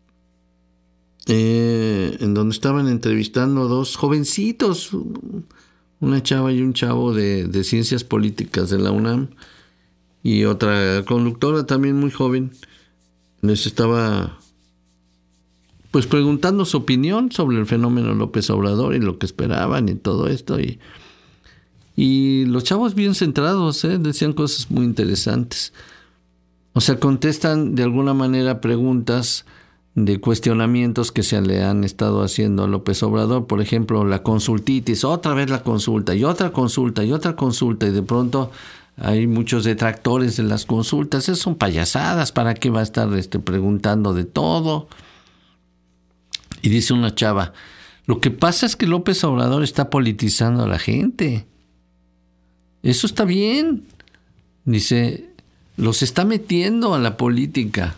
eh, en donde estaban entrevistando a dos jovencitos, una chava y un chavo de, de ciencias políticas de la UNAM, y otra conductora también muy joven. Les estaba pues preguntando su opinión sobre el fenómeno López Obrador y lo que esperaban y todo esto. Y, y los chavos bien centrados, ¿eh? Decían cosas muy interesantes. O sea, contestan de alguna manera preguntas de cuestionamientos que se le han estado haciendo a López Obrador. Por ejemplo, la consultitis, otra vez la consulta, y otra consulta, y otra consulta, y de pronto hay muchos detractores de las consultas. Esas son payasadas, ¿para qué va a estar este, preguntando de todo? Y dice una chava, lo que pasa es que López Obrador está politizando a la gente. Eso está bien. Dice, los está metiendo a la política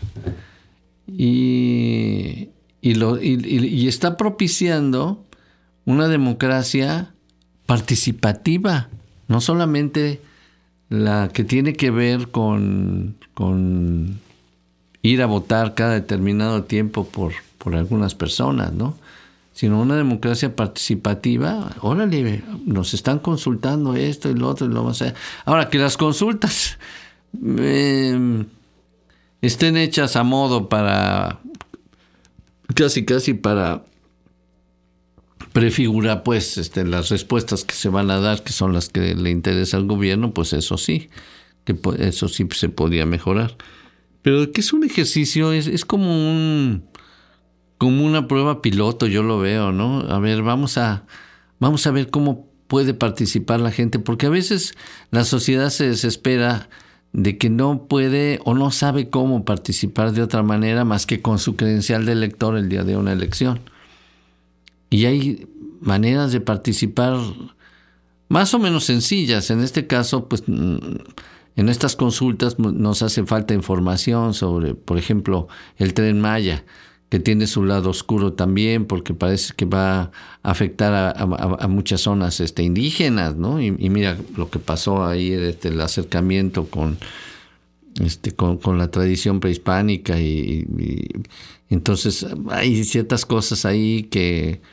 y, y, lo, y, y está propiciando una democracia participativa, no solamente la que tiene que ver con, con ir a votar cada determinado tiempo por, por algunas personas, ¿no? Sino una democracia participativa. Órale, nos están consultando esto y lo otro y lo vamos a hacer. Ahora, que las consultas Eh, estén hechas a modo para casi casi para prefigurar pues este, las respuestas que se van a dar, que son las que le interesa al gobierno, pues eso sí, que eso sí se podría mejorar. Pero que es un ejercicio, es, es como un como una prueba piloto, yo lo veo, ¿no? A ver, vamos a vamos a ver cómo puede participar la gente, porque a veces la sociedad se desespera de que no puede o no sabe cómo participar de otra manera más que con su credencial de elector el día de una elección. Y hay maneras de participar más o menos sencillas. En este caso, pues en estas consultas nos hace falta información sobre, por ejemplo, el Tren Maya, que tiene su lado oscuro también, porque parece que va a afectar a, a, a muchas zonas este, indígenas, ¿no? Y, y mira lo que pasó ahí, este, el acercamiento con, este, con, con la tradición prehispánica, y, y, y entonces hay ciertas cosas ahí que,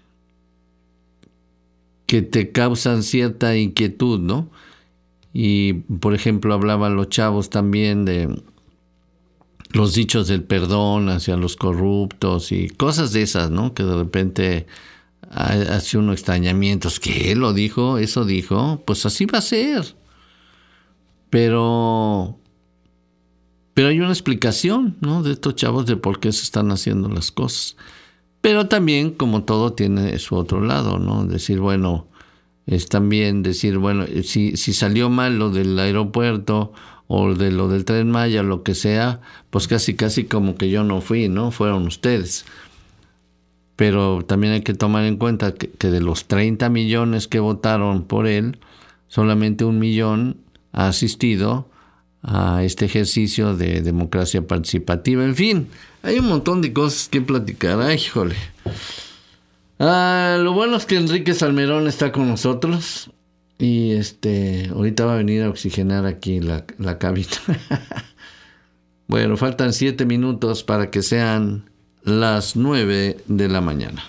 que te causan cierta inquietud, ¿no? Y, por ejemplo, hablaban los chavos también de los dichos del perdón hacia los corruptos y cosas de esas, ¿no? Que de repente hace unos extrañamientos. ¿Qué? ¿Lo dijo? ¿Eso dijo? Pues así va a ser. Pero, pero hay una explicación, ¿no? De estos chavos de por qué se están haciendo las cosas. Pero también, como todo, tiene su otro lado, ¿no? Decir, bueno, es también decir, bueno, si, si salió mal lo del aeropuerto o de lo del Tren Maya, lo que sea, pues casi casi como que yo no fui, ¿no? Fueron ustedes. Pero también hay que tomar en cuenta que, que de los treinta millones que votaron por él, solamente un millón ha asistido a este ejercicio de democracia participativa. En fin, hay un montón de cosas que platicar. Ay, híjole. Ah, lo bueno es que Enrique Salmerón está con nosotros. Y este ahorita va a venir a oxigenar aquí la, la cabina. Bueno, faltan siete minutos para que sean las nueve de la mañana.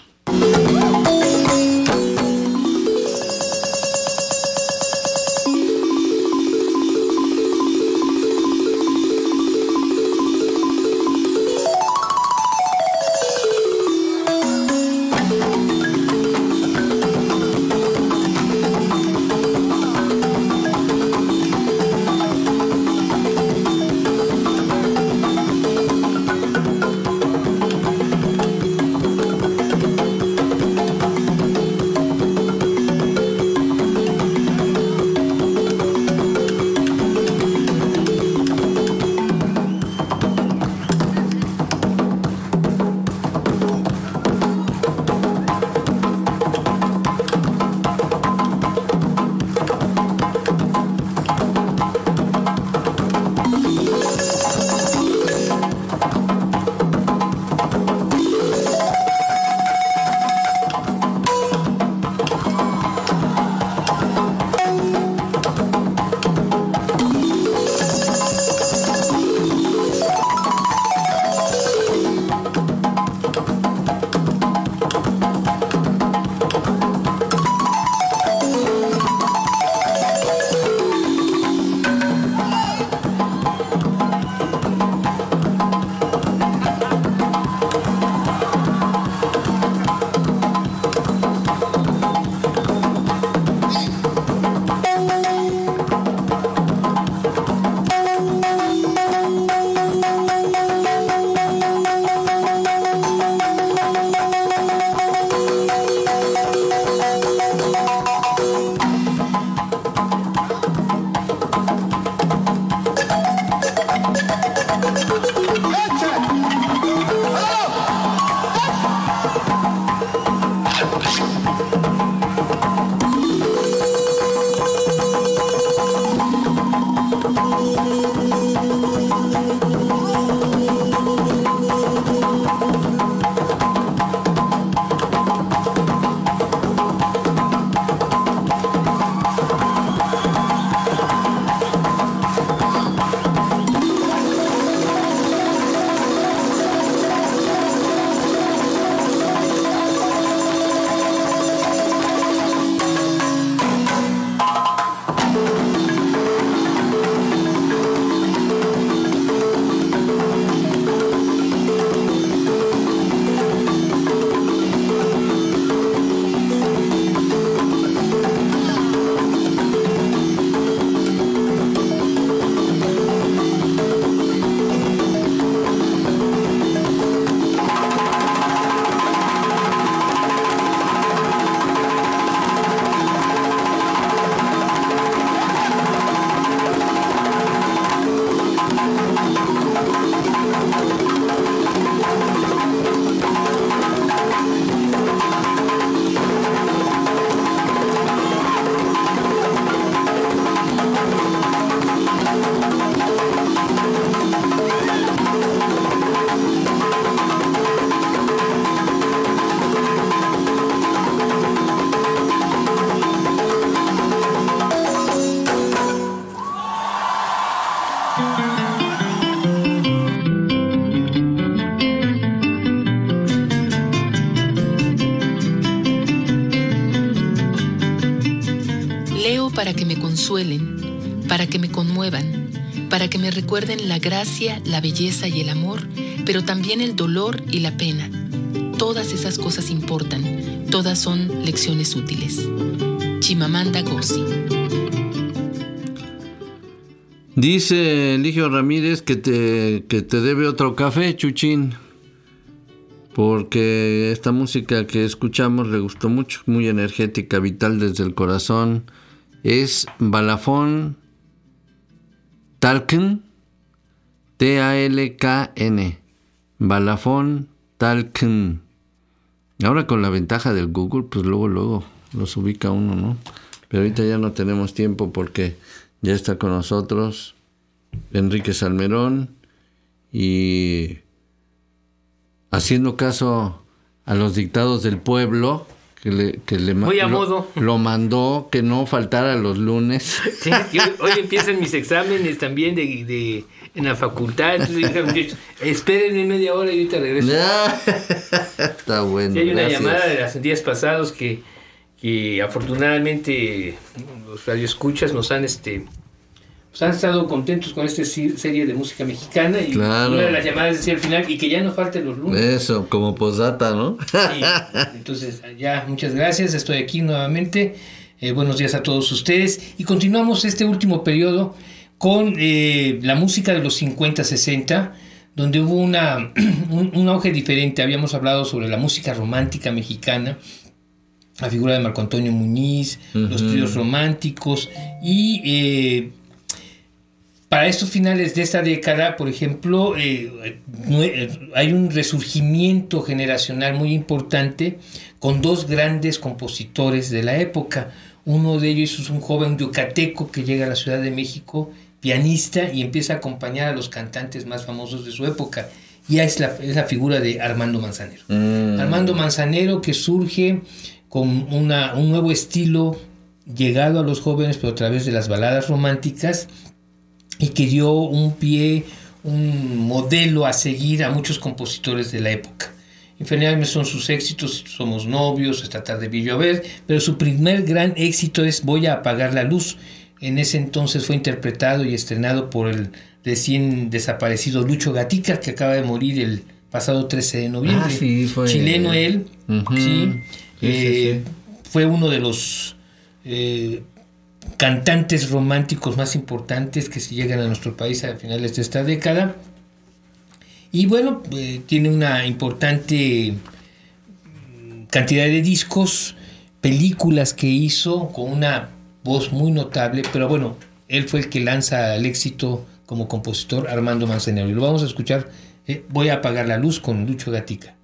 Para que me consuelen, para que me conmuevan, para que me recuerden la gracia, la belleza y el amor, pero también el dolor y la pena. Todas esas cosas importan, todas son lecciones útiles. Chimamanda Ngozi. Dice Eligio Ramírez que te, que te debe otro café, Chuchín, porque esta música que escuchamos le gustó mucho, muy energética, vital desde el corazón. Es Balafón Talkn, T A L K N, Balafón Talkn. Ahora con la ventaja del Google, pues luego, luego los ubica uno, ¿no? Pero ahorita ya no tenemos tiempo porque ya está con nosotros Enrique Salmerón y haciendo caso a los dictados del pueblo, que le, que le Muy a lo, modo. Lo mandó que no faltara los lunes. Sí, hoy, hoy empiezan mis exámenes también de, de en la facultad. Entonces, espérenme media hora y ahorita regreso. Está bueno. Sí, hay una gracias. llamada de los días pasados que, que afortunadamente los radioescuchas nos han este pues han estado contentos con esta serie de música mexicana y claro. Una de las llamadas decía al final y que ya no falten los lunes. Eso, como posdata, ¿no? Sí, entonces ya, muchas gracias, estoy aquí nuevamente. Eh, buenos días a todos ustedes y continuamos este último periodo con eh, la música de los cincuenta, sesenta, donde hubo una, un, un auge diferente. Habíamos hablado sobre la música romántica mexicana, la figura de Marco Antonio Muñiz, uh-huh. los tríos románticos y eh, para estos finales de esta década, por ejemplo, eh, hay un resurgimiento generacional muy importante con dos grandes compositores de la época. Uno de ellos es un joven yucateco que llega a la Ciudad de México, pianista, y empieza a acompañar a los cantantes más famosos de su época. Y es la, es la figura de Armando Manzanero. Mm. Armando Manzanero, que surge con una, un nuevo estilo llegado a los jóvenes, pero a través de las baladas románticas, y que dio un pie, un modelo a seguir a muchos compositores de la época. Infinidades son sus éxitos, Somos novios, Esta tarde vi llover, pero su primer gran éxito es Voy a apagar la luz. En ese entonces fue interpretado y estrenado por el recién desaparecido Lucho Gatica, que acaba de morir el pasado trece de noviembre. Ah, sí, fue... Chileno él, uh-huh. sí, sí, eh, sí, sí. Fue uno de los... Eh, cantantes románticos más importantes que se llegan a nuestro país a finales de esta década. Y bueno, eh, tiene una importante cantidad de discos, películas que hizo con una voz muy notable, pero bueno, él fue el que lanza al éxito como compositor, Armando Manzanero. Y lo vamos a escuchar, eh, Voy a apagar la luz, con Lucho Gatica.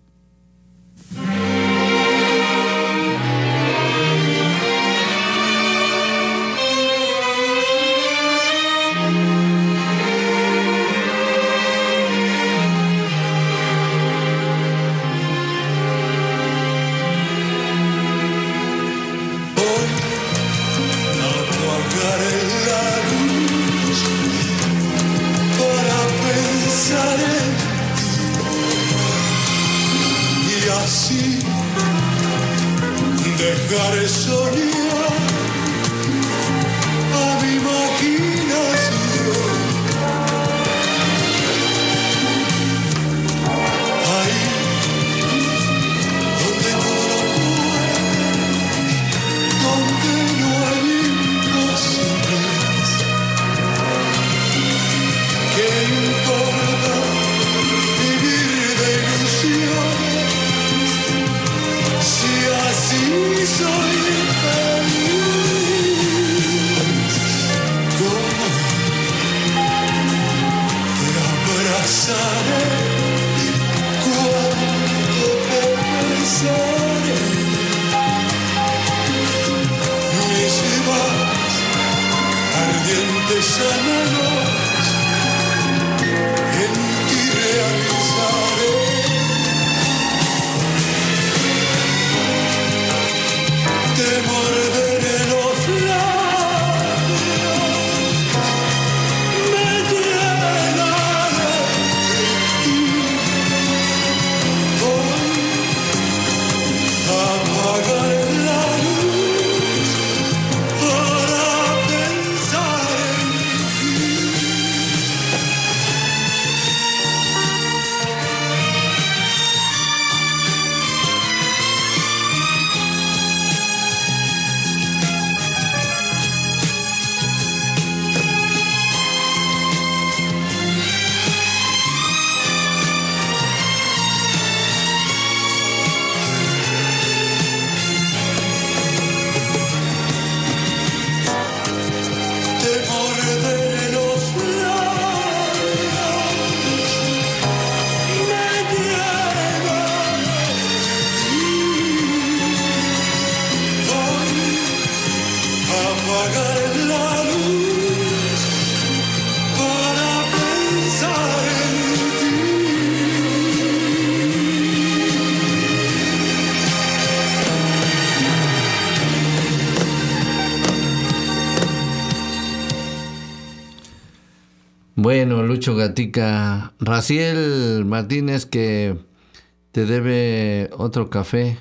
Dejaré soñar a mi imaginación. Ahí donde todo puede, donde no hay imposibles. ¿Qué importa vivir de ilusiones? Si así soy feliz, ¿cómo te abrazaré? ¿Cuánto te besaré? Mis más ardientes anhelos en ti realizaré. Te morderé los labios, me llenaré de ti. Voy a apagar la luz para pensar en ti. Te morderé los labios, me llenaré de ti. Voy a apagar la luz para pensar en ti. Bueno, Lucho Gatica, Raciel Martínez que te debe otro café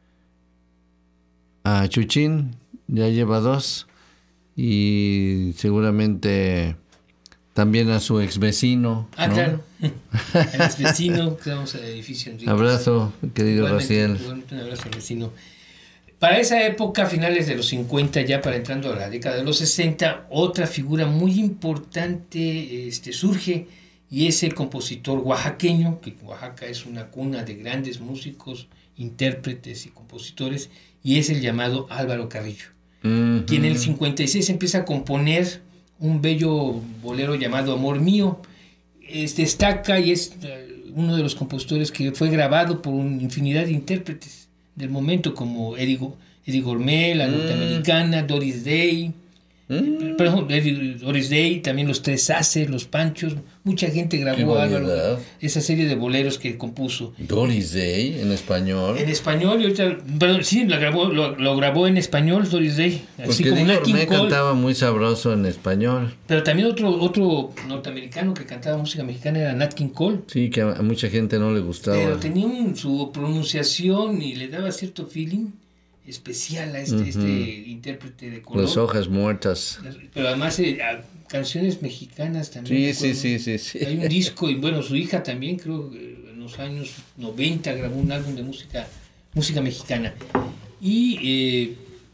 a Chuchín, ya lleva dos, y seguramente también a su ex vecino. Ah, ¿no? Claro, al ex vecino, quedamos al edificio Enrique. Abrazo, querido Igualmente, Raciel. igualmente un abrazo al vecino. Para esa época, finales de los cincuenta, ya para entrando a la década de los sesenta, otra figura muy importante este, surge, y es el compositor oaxaqueño, que Oaxaca es una cuna de grandes músicos, intérpretes y compositores, y es el llamado Álvaro Carrillo, uh-huh. quien en el cincuenta y seis empieza a componer un bello bolero llamado Amor Mío. Es, destaca y es uh, uno de los compositores que fue grabado por una infinidad de intérpretes del momento, como Eddie, Eddie Gourmet, la norteamericana, mm. Doris Day, mm. perdón, Eddie, Doris Day, también los Tres Haces, los Panchos, mucha gente grabó Álvaro, esa serie de boleros que compuso. Doris Day, en español. En español, y ahorita, perdón, sí, la grabó, lo, lo grabó en español, Doris Day. Así Porque como Eddie Gourmet cantaba muy sabroso en español. Pero también otro, otro norteamericano que cantaba música mexicana era Nat King Cole. Sí, que a mucha gente no le gustaba. Pero tenía un, su pronunciación y le daba cierto feeling especial a este, uh-huh. este intérprete de color. Las hojas muertas. Pero además eh, a canciones mexicanas también. Sí, sí, sí, sí, sí. Hay un disco, y bueno, su hija también, creo que en los años noventa grabó un álbum de música, música mexicana. Y...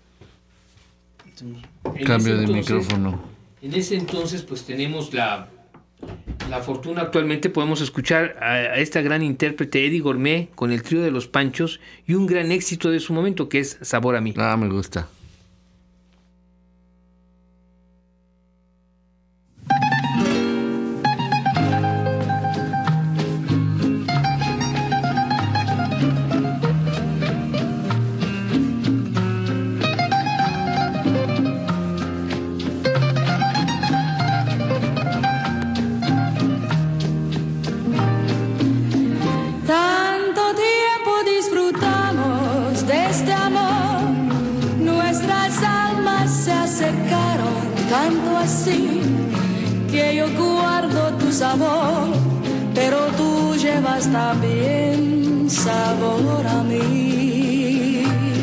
Eh, Cambio de entonces, micrófono. En ese entonces, pues tenemos la... La fortuna, actualmente podemos escuchar a, a esta gran intérprete Eddie Gourmet con el trío de los Panchos y un gran éxito de su momento que es Sabor a mí. Ah, me gusta. Tanto así que yo guardo tu sabor, pero tú llevas también sabor a mí.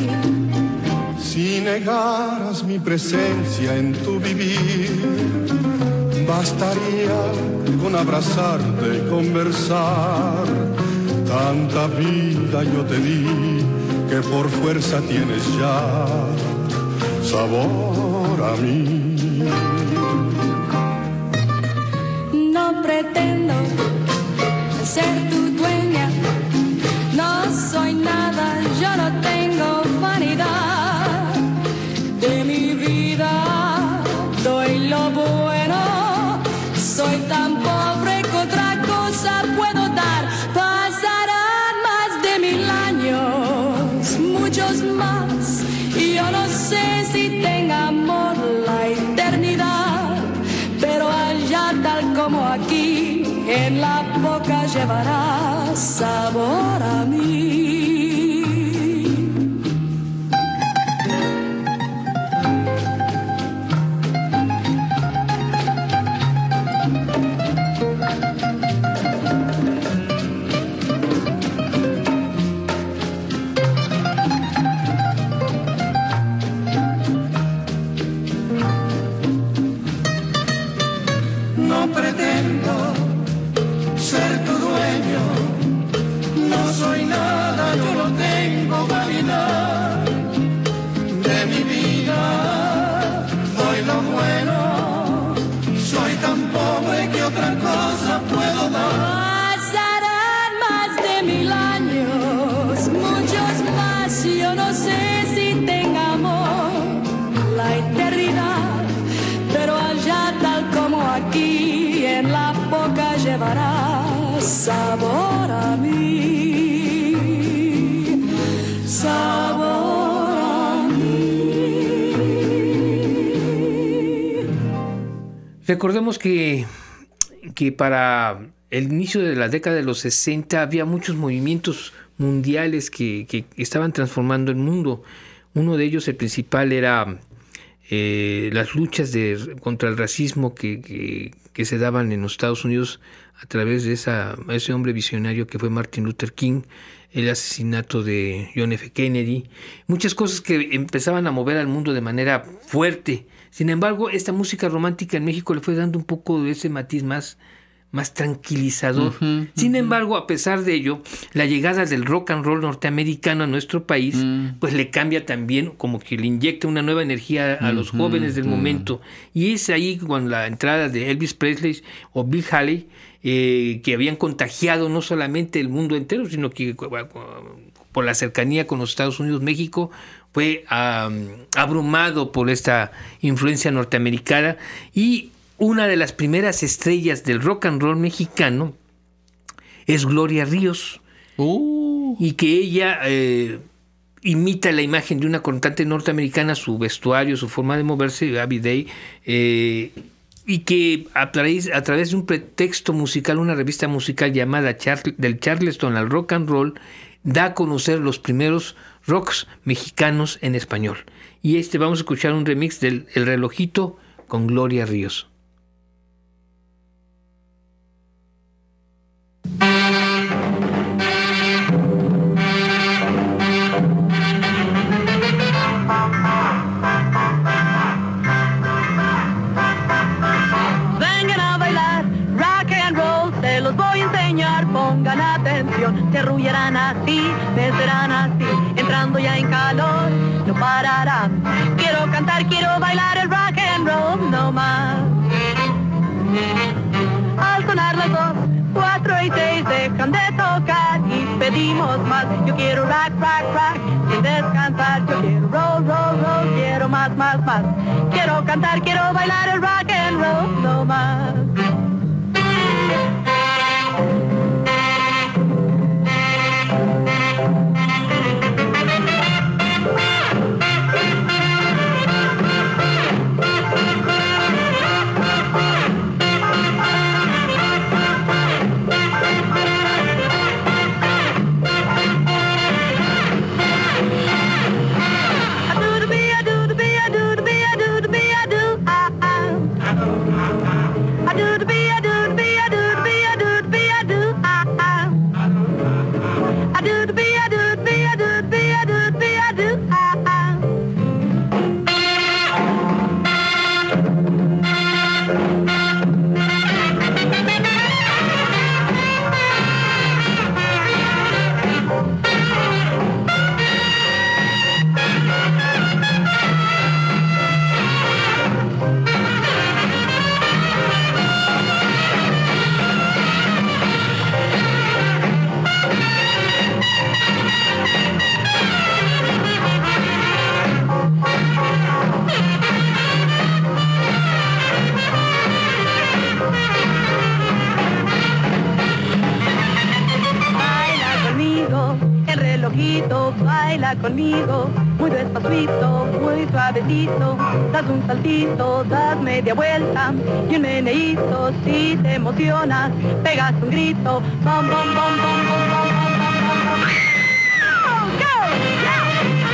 Si negaras mi presencia en tu vivir, bastaría con abrazarte y conversar. Tanta vida yo te di que por fuerza tienes ya sabor a mí. No pretendo ser tu dueña, no soy nada, yo no tengo vanidad. De mi vida doy lo bueno, soy tan pobre que otra cosa puedo dar. Pasarán más de mil años, muchos más, y yo no sé si tenga amor la eternidad, pero allá tal como aquí, en la boca llevará sabor a mí. No pretendo ser tu dueño, no soy nada, yo no tengo vanidad. De mi vida doy lo bueno, soy tan pobre que otra cosa puedo dar. Pasarán más de mil años, muchos más, yo no sé si tenga amor la eternidad, pero allá tal como aquí, en la boca llevará sabor a mí, sabor a mí. Recordemos que, que para el inicio de la década de los sesenta había muchos movimientos mundiales que, que estaban transformando el mundo. Uno de ellos, el principal, era eh, las luchas de, contra el racismo que, que, que se daban en los Estados Unidos a través de esa, ese hombre visionario que fue Martin Luther King, el asesinato de John F. Kennedy, muchas cosas que empezaban a mover al mundo de manera fuerte. Sin embargo, esta música romántica en México le fue dando un poco de ese matiz más, más tranquilizador. Uh-huh, uh-huh. Sin embargo, a pesar de ello, la llegada del rock and roll norteamericano a nuestro país, uh-huh. pues le cambia también, como que le inyecta una nueva energía a uh-huh, los jóvenes del uh-huh. momento. Y es ahí con la entrada de Elvis Presley o Bill Haley, eh, que habían contagiado no solamente el mundo entero, sino que por la cercanía con los Estados Unidos, México fue um, abrumado por esta influencia norteamericana, y una de las primeras estrellas del rock and roll mexicano es Gloria Ríos, uh. y que ella eh, imita la imagen de una cantante norteamericana, su vestuario, su forma de moverse, Abby Day, eh, y que a través, a través de un pretexto musical, una revista musical llamada Char- del Charleston al rock and roll, da a conocer los primeros rocks mexicanos en español. Y este vamos a escuchar un remix del El Relojito con Gloria Ríos. Pongan atención, se arrullarán así, me serán así, entrando ya en calor, no pararán. Quiero cantar, quiero bailar el rock and roll, no más. Al sonar las dos, cuatro y seis dejan de tocar y pedimos más. Yo quiero rock, rock, rock, sin descansar. Yo quiero roll, roll, roll, quiero más, más, más. Quiero cantar, quiero bailar el rock and roll, no más. Baila conmigo, muy despacito, muy suavecito. Das un saltito, das media vuelta y un meneíto. Si te emocionas, pegas un grito. Bom, bom, bom, bom, bom, bom, bom, bom, bom. Go, yeah.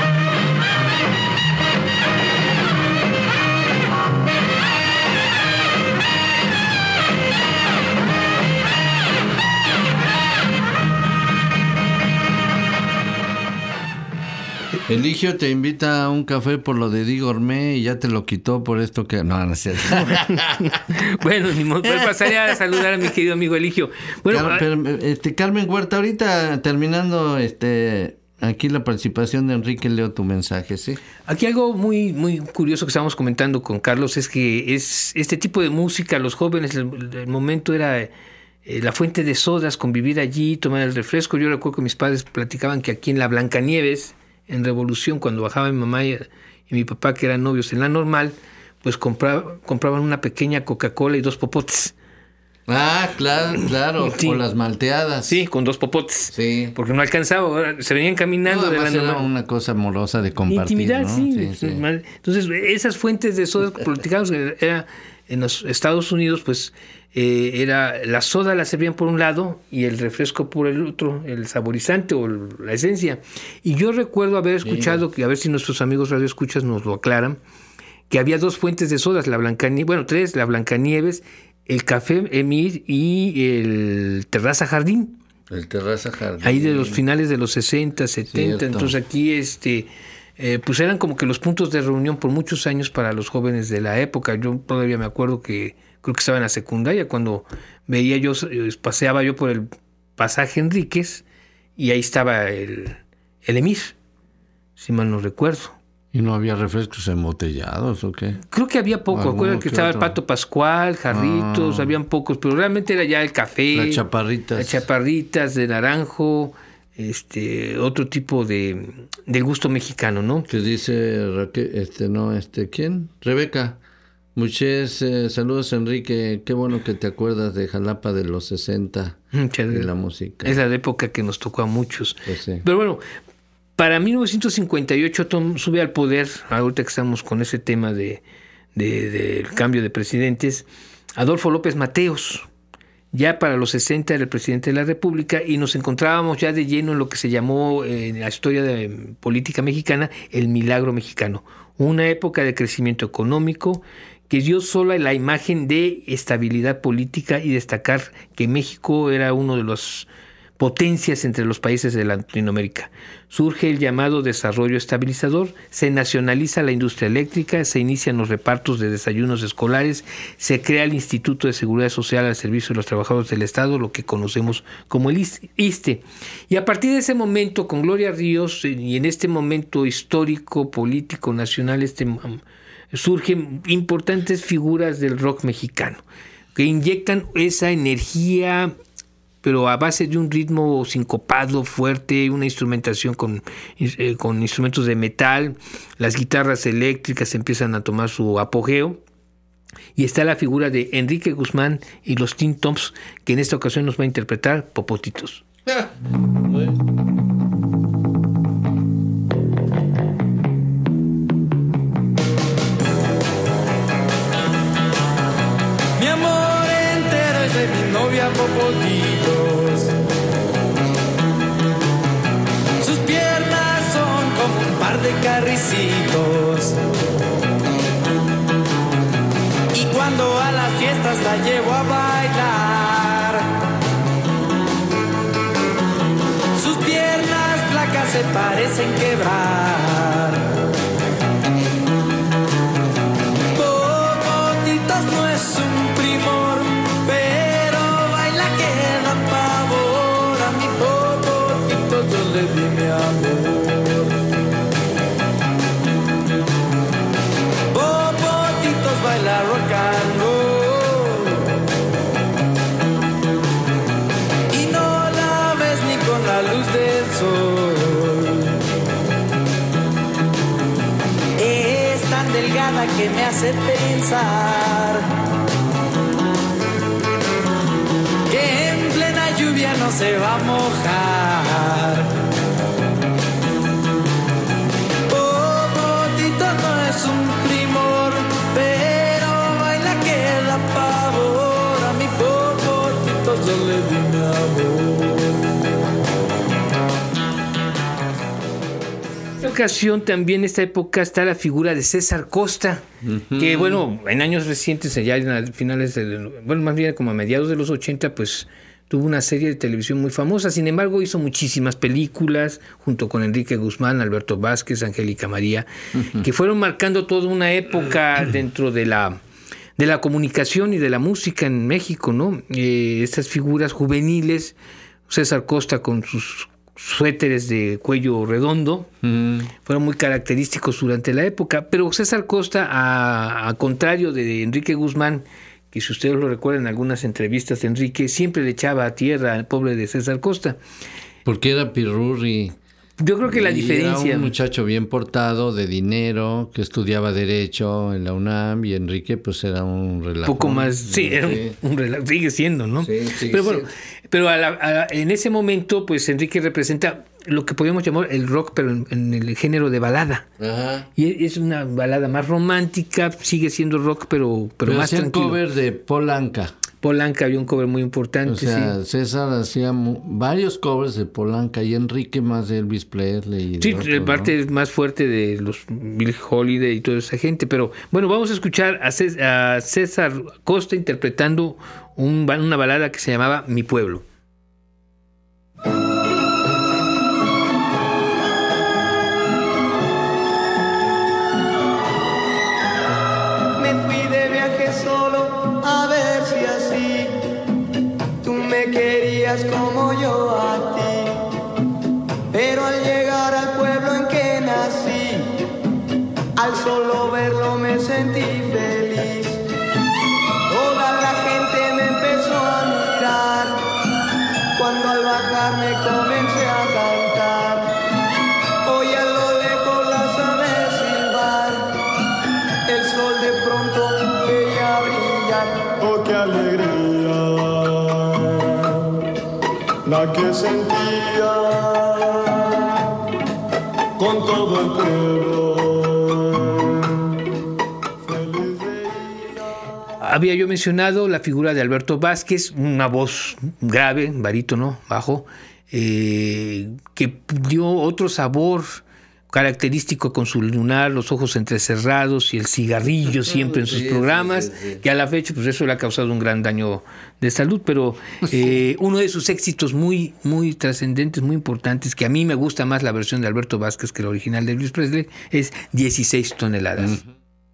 Eligio te invita a un café por lo de Di Gourmet y ya te lo quitó por esto que... No, no es cierto. Bueno, ni modo, pasaría a saludar a mi querido amigo Eligio. Bueno, Car- pero, este, Carmen Huerta, ahorita terminando este aquí la participación de Enrique, leo tu mensaje, ¿sí? Aquí algo muy, muy curioso que estábamos comentando con Carlos es que es este tipo de música, los jóvenes, el, el momento era... Eh, la fuente de sodas, convivir allí, tomar el refresco. Yo recuerdo que mis padres platicaban que aquí en la Blancanieves, en Revolución, cuando bajaba mi mamá y, y mi papá, que eran novios en la Normal, pues compraba, compraban una pequeña Coca-Cola y dos popotes. Ah, claro, claro, sí. Con las malteadas. Sí, con dos popotes. Sí. Porque no alcanzaba, se venían caminando no, de la Normal. Era una cosa amorosa de compartir, intimidad, ¿no? sí. Sí, sí. Entonces, esas fuentes de sodas platicados era en los Estados Unidos, pues eh, era la soda la servían por un lado y el refresco por el otro, el saborizante o la esencia. Y yo recuerdo haber escuchado, sí. que a ver si nuestros amigos radioescuchas nos lo aclaran, que había dos fuentes de sodas, la Blancanieves, bueno, tres, la Blancanieves, el Café Emir y el Terraza Jardín. El Terraza Jardín. Ahí de los finales de los sesenta, setenta, Cierto. Entonces aquí este... Eh, pues eran como que los puntos de reunión por muchos años para los jóvenes de la época. Yo todavía me acuerdo que creo que estaba en la secundaria cuando veía yo, paseaba yo por el pasaje Enríquez y ahí estaba el, el Emir, si mal no recuerdo. ¿Y no había refrescos embotellados o qué? Creo que había poco. Acuérdate que estaba otro? el Pato Pascual, Jarritos, ah. habían pocos, pero realmente era ya el café. Las chaparritas. Las chaparritas de naranjo. Este otro tipo de del gusto mexicano, ¿no? Que dice Raquel, este no, este ¿quién? Rebeca. Muchas eh, saludos, Enrique. Qué bueno que te acuerdas de Jalapa de los sesenta. Muchas de la música. Es la época que nos tocó a muchos. Pues sí. Pero bueno, para mil novecientos cincuenta y ocho Tom sube al poder, ahorita que estamos con ese tema de, de del cambio de presidentes, Adolfo López Mateos. Ya para los sesenta era el presidente de la República y nos encontrábamos ya de lleno en lo que se llamó eh, en la historia de política mexicana el milagro mexicano. Una época de crecimiento económico que dio sola la imagen de estabilidad política y destacar que México era uno de las potencias entre los países de Latinoamérica. Surge el llamado desarrollo estabilizador, se nacionaliza la industria eléctrica, se inician los repartos de desayunos escolares, se crea el Instituto de Seguridad Social al servicio de los trabajadores del Estado, lo que conocemos como el ISSSTE. Y a partir de ese momento, con Gloria Ríos, y en este momento histórico, político, nacional, este, surgen importantes figuras del rock mexicano, que inyectan esa energía, pero a base de un ritmo sincopado, fuerte, una instrumentación con, eh, con instrumentos de metal, las guitarras eléctricas empiezan a tomar su apogeo, y está la figura de Enrique Guzmán y los Teen Tops, que en esta ocasión nos va a interpretar Popotitos. Mi amor entero es de mi novia Popotitos. Sus piernas son como un par de carricitos. Y cuando a las fiestas la llevo a bailar, sus piernas flacas se parecen quebrar. Popotitos no es un primor, pero baila que da pavor. A mi Popotitos yo le di mi amor. Popotitos baila rock and roll, y no la ves ni con la luz del sol. Es tan delgada que me hace pensar que en plena lluvia no se va a mojar. Popotito no es un primor, pero baila que da pavor. A mi Popotito yo le di mi amor. En esta ocasión también en esta época está la figura de César Costa, uh-huh. que bueno, en años recientes, ya en finales, de, bueno, más bien como a mediados de los ochenta, pues tuvo una serie de televisión muy famosa. Sin embargo, hizo muchísimas películas junto con Enrique Guzmán, Alberto Vázquez, Angélica María, uh-huh. que fueron marcando toda una época dentro de la de la comunicación y de la música en México, ¿no? Eh, estas figuras juveniles, César Costa con sus suéteres de cuello redondo, mm. fueron muy característicos durante la época, pero César Costa, a, a contrario de Enrique Guzmán, que si ustedes lo recuerdan en algunas entrevistas de Enrique, siempre le echaba a tierra al pobre de César Costa. Porque era pirurri. Yo creo que la diferencia... Era un muchacho bien portado, de dinero, que estudiaba Derecho en la UNAM, y Enrique pues era un relajo. Poco más, sí, era un, un relajo, sigue siendo, ¿no? Sí, sigue pero bueno, siendo. pero a la, a, en ese momento pues Enrique representa lo que podríamos llamar el rock, pero en, en el género de balada. Ajá. Y es una balada más romántica, sigue siendo rock, pero, pero, pero más tranquilo. cover de Paul Anka. Polanca había un cover muy importante. O sea, sí. César hacía mu- varios covers de Polanca y Enrique más de Elvis Presley. Y de Sí, otros, la parte ¿no? más fuerte de los Bill Holiday y toda esa gente. Pero bueno, vamos a escuchar a César, a César Costa interpretando un, una balada que se llamaba Mi Pueblo. Me fui de viaje solo a ver si así tú me querías como yo a ti. Pero al llegar al pueblo en que nací, al solo verlo me sentí feliz. Toda la gente me empezó a mirar cuando al bajar me comencé a cantar. Hoy a lo lejos las aves silbar, el sol de pronto veía brillar. Oh, qué alegría la que sentía con todo el pueblo. Feliz veía. Había yo mencionado la figura de Alberto Vázquez, una voz grave, barítono, bajo, eh, que dio otro sabor característico con su lunar, los ojos entrecerrados y el cigarrillo siempre en sus Sí, programas, sí, sí, sí. que a la fecha pues eso le ha causado un gran daño de salud, pero eh, uno de sus éxitos muy, muy trascendentes, muy importantes, que a mí me gusta más la versión de Alberto Vázquez que la original de Elvis Presley, es dieciséis toneladas. Mm.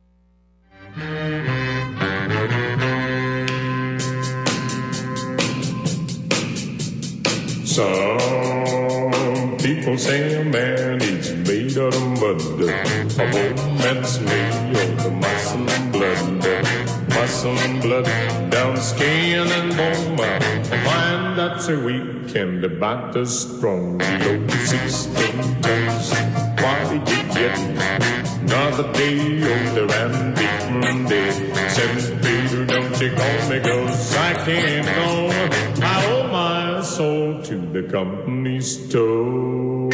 Some people say a man is made out of mud. A woman's made of the muscle and blood. Muscle and blood down skin and bone. A mind that's a weak and a body strong. Below sixteen tons. Why did you get another day older and beaten dead? Said Peter, don't you call me 'cause I can't go. I owe my soul to the company store.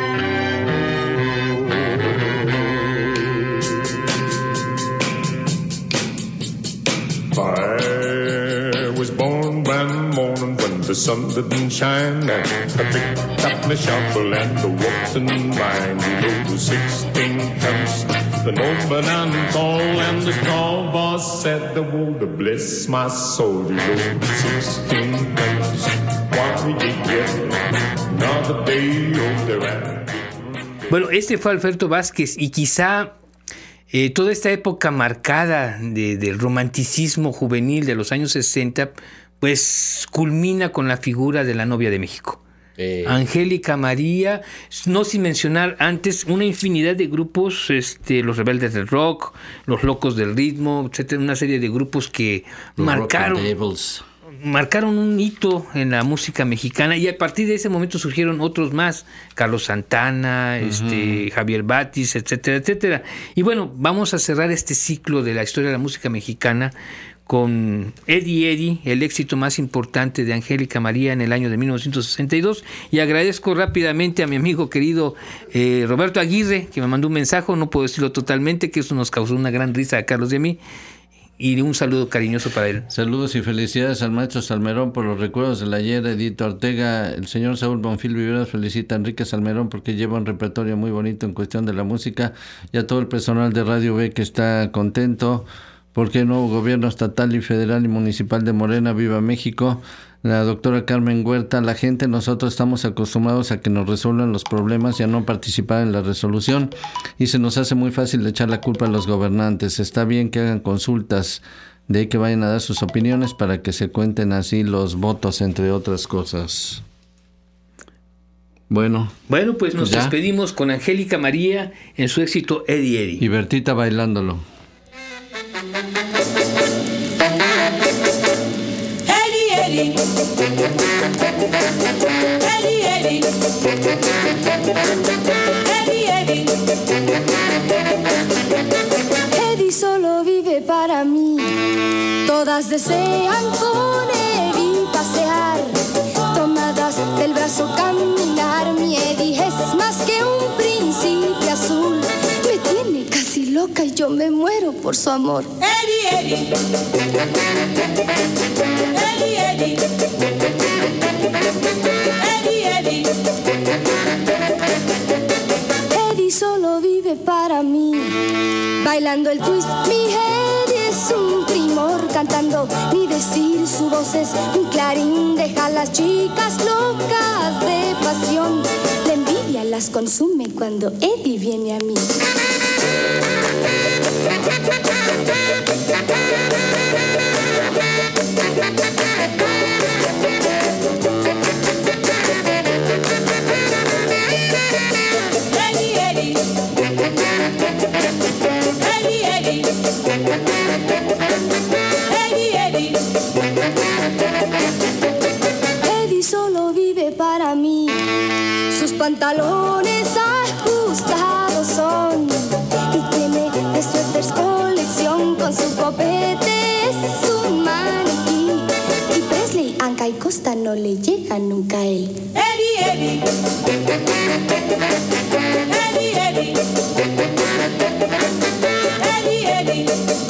I was born one morning when the sun didn't shine. I picked up my shovel and I walked in mine. You know, sixteen tons, the noble and tall, and the tall boss said the world bless my soul. You know, sixteen tons, why did you get another day older and... Bueno, este fue Alberto Vázquez y quizá eh, toda esta época marcada de, del romanticismo juvenil de los años sesenta, pues culmina con la figura de la novia de México. Eh. Angélica María, no sin mencionar antes una infinidad de grupos, este, los Rebeldes del Rock, los Locos del Ritmo, etcétera, una serie de grupos que los marcaron... marcaron un hito en la música mexicana y a partir de ese momento surgieron otros más, Carlos Santana, uh-huh. este, Javier Batis, etcétera, etcétera. Y bueno, vamos a cerrar este ciclo de la historia de la música mexicana con Eddie Eddie, el éxito más importante de Angélica María en el año de mil novecientos sesenta y dos, y agradezco rápidamente a mi amigo querido eh, Roberto Aguirre, que me mandó un mensaje, no puedo decirlo totalmente, que eso nos causó una gran risa a Carlos y a mí, y un saludo cariñoso para él. Saludos y felicidades al maestro Salmerón por los recuerdos del ayer. Edith Ortega, el señor Saúl Bonfil Viveros felicita a Enrique Salmerón porque lleva un repertorio muy bonito en cuestión de la música, y a todo el personal de Radio B que está contento porque el nuevo gobierno estatal y federal y municipal de Morena, viva México. La doctora Carmen Huerta, la gente, nosotros estamos acostumbrados a que nos resuelvan los problemas y a no participar en la resolución, y se nos hace muy fácil echar la culpa a los gobernantes. Está bien que hagan consultas, de ahí que vayan a dar sus opiniones para que se cuenten así los votos, entre otras cosas. Bueno. Bueno, pues nos ¿ya? despedimos con Angélica María en su éxito Eddie Eddie. Y Bertita bailándolo. Eddie, Eddie, Eddie, Eddie, Eddie solo vive para mí. Todas desean con Eddie pasear, tomadas del brazo caminar. Mi Eddie es más que un príncipe azul, me tiene casi loca y yo me muero por su amor. Eddie, Eddie. Eddie, Eddie. Eddie, Eddie. Eddie solo vive para mí, bailando el twist. Mi Eddie es un primor, cantando ni decir, su voz es un clarín. Deja a las chicas locas de pasión, la envidia las consume cuando Eddie viene a mí. Eddie, Eddie. Eddie, Eddie. Eddie, Eddie. Eddie solo vive para mí, sus pantalones ajustados son, y tiene de suéteres colección, con su copete es un maniquí. Y Presley, Anca y Costa no le llega nunca a él. Eddie, Eddie. Eddie, Eddie. Eddie, Eddie.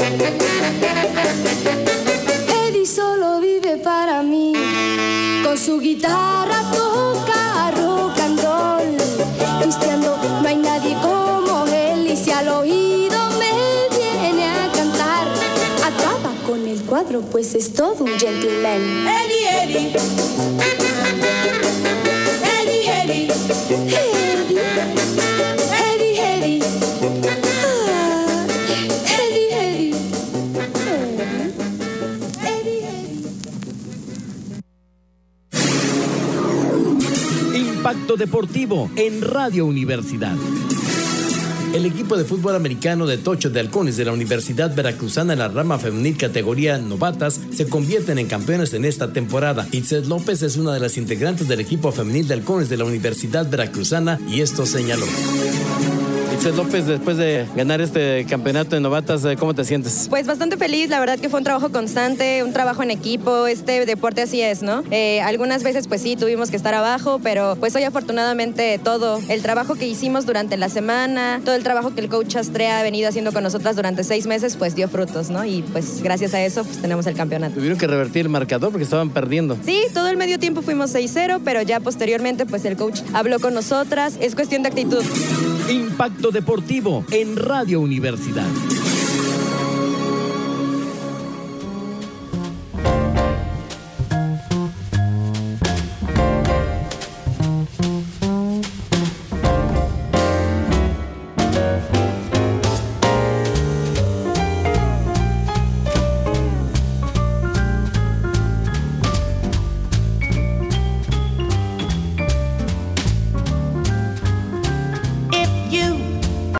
Eddie solo vive para mí, con su guitarra toca rock and roll. Cristiano, no hay nadie como él, y si al oído me viene a cantar, acaba con el cuadro, pues es todo un gentleman. Eddie, Eddie. Eddie, Eddie. Eddie, Eddie, Eddie. Ah, Eddie, Eddie. Eddie, Eddie. Impacto Deportivo en Radio Universidad. El equipo de fútbol americano de Tocho de Halcones de la Universidad Veracruzana en la rama femenil categoría novatas se convierten en campeones en esta temporada. Itzel López es una de las integrantes del equipo femenil de Halcones de la Universidad Veracruzana y esto señaló. Itzel López, después de ganar este campeonato de novatas, ¿cómo te sientes? Pues bastante feliz, la verdad que fue un trabajo constante, un trabajo en equipo, este deporte así es, ¿no? Eh, algunas veces pues sí, tuvimos que estar abajo, pero pues hoy afortunadamente todo, el trabajo que hicimos durante la semana, todo el trabajo que el coach Astrea ha venido haciendo con nosotras durante seis meses, pues dio frutos, ¿no? Y pues gracias a eso pues tenemos el campeonato. Tuvieron que revertir el marcador porque estaban perdiendo. Sí, todo el medio tiempo fuimos seis cero, pero ya posteriormente pues el coach habló con nosotras, es cuestión de actitud. Impacto Deportivo en Radio Universidad.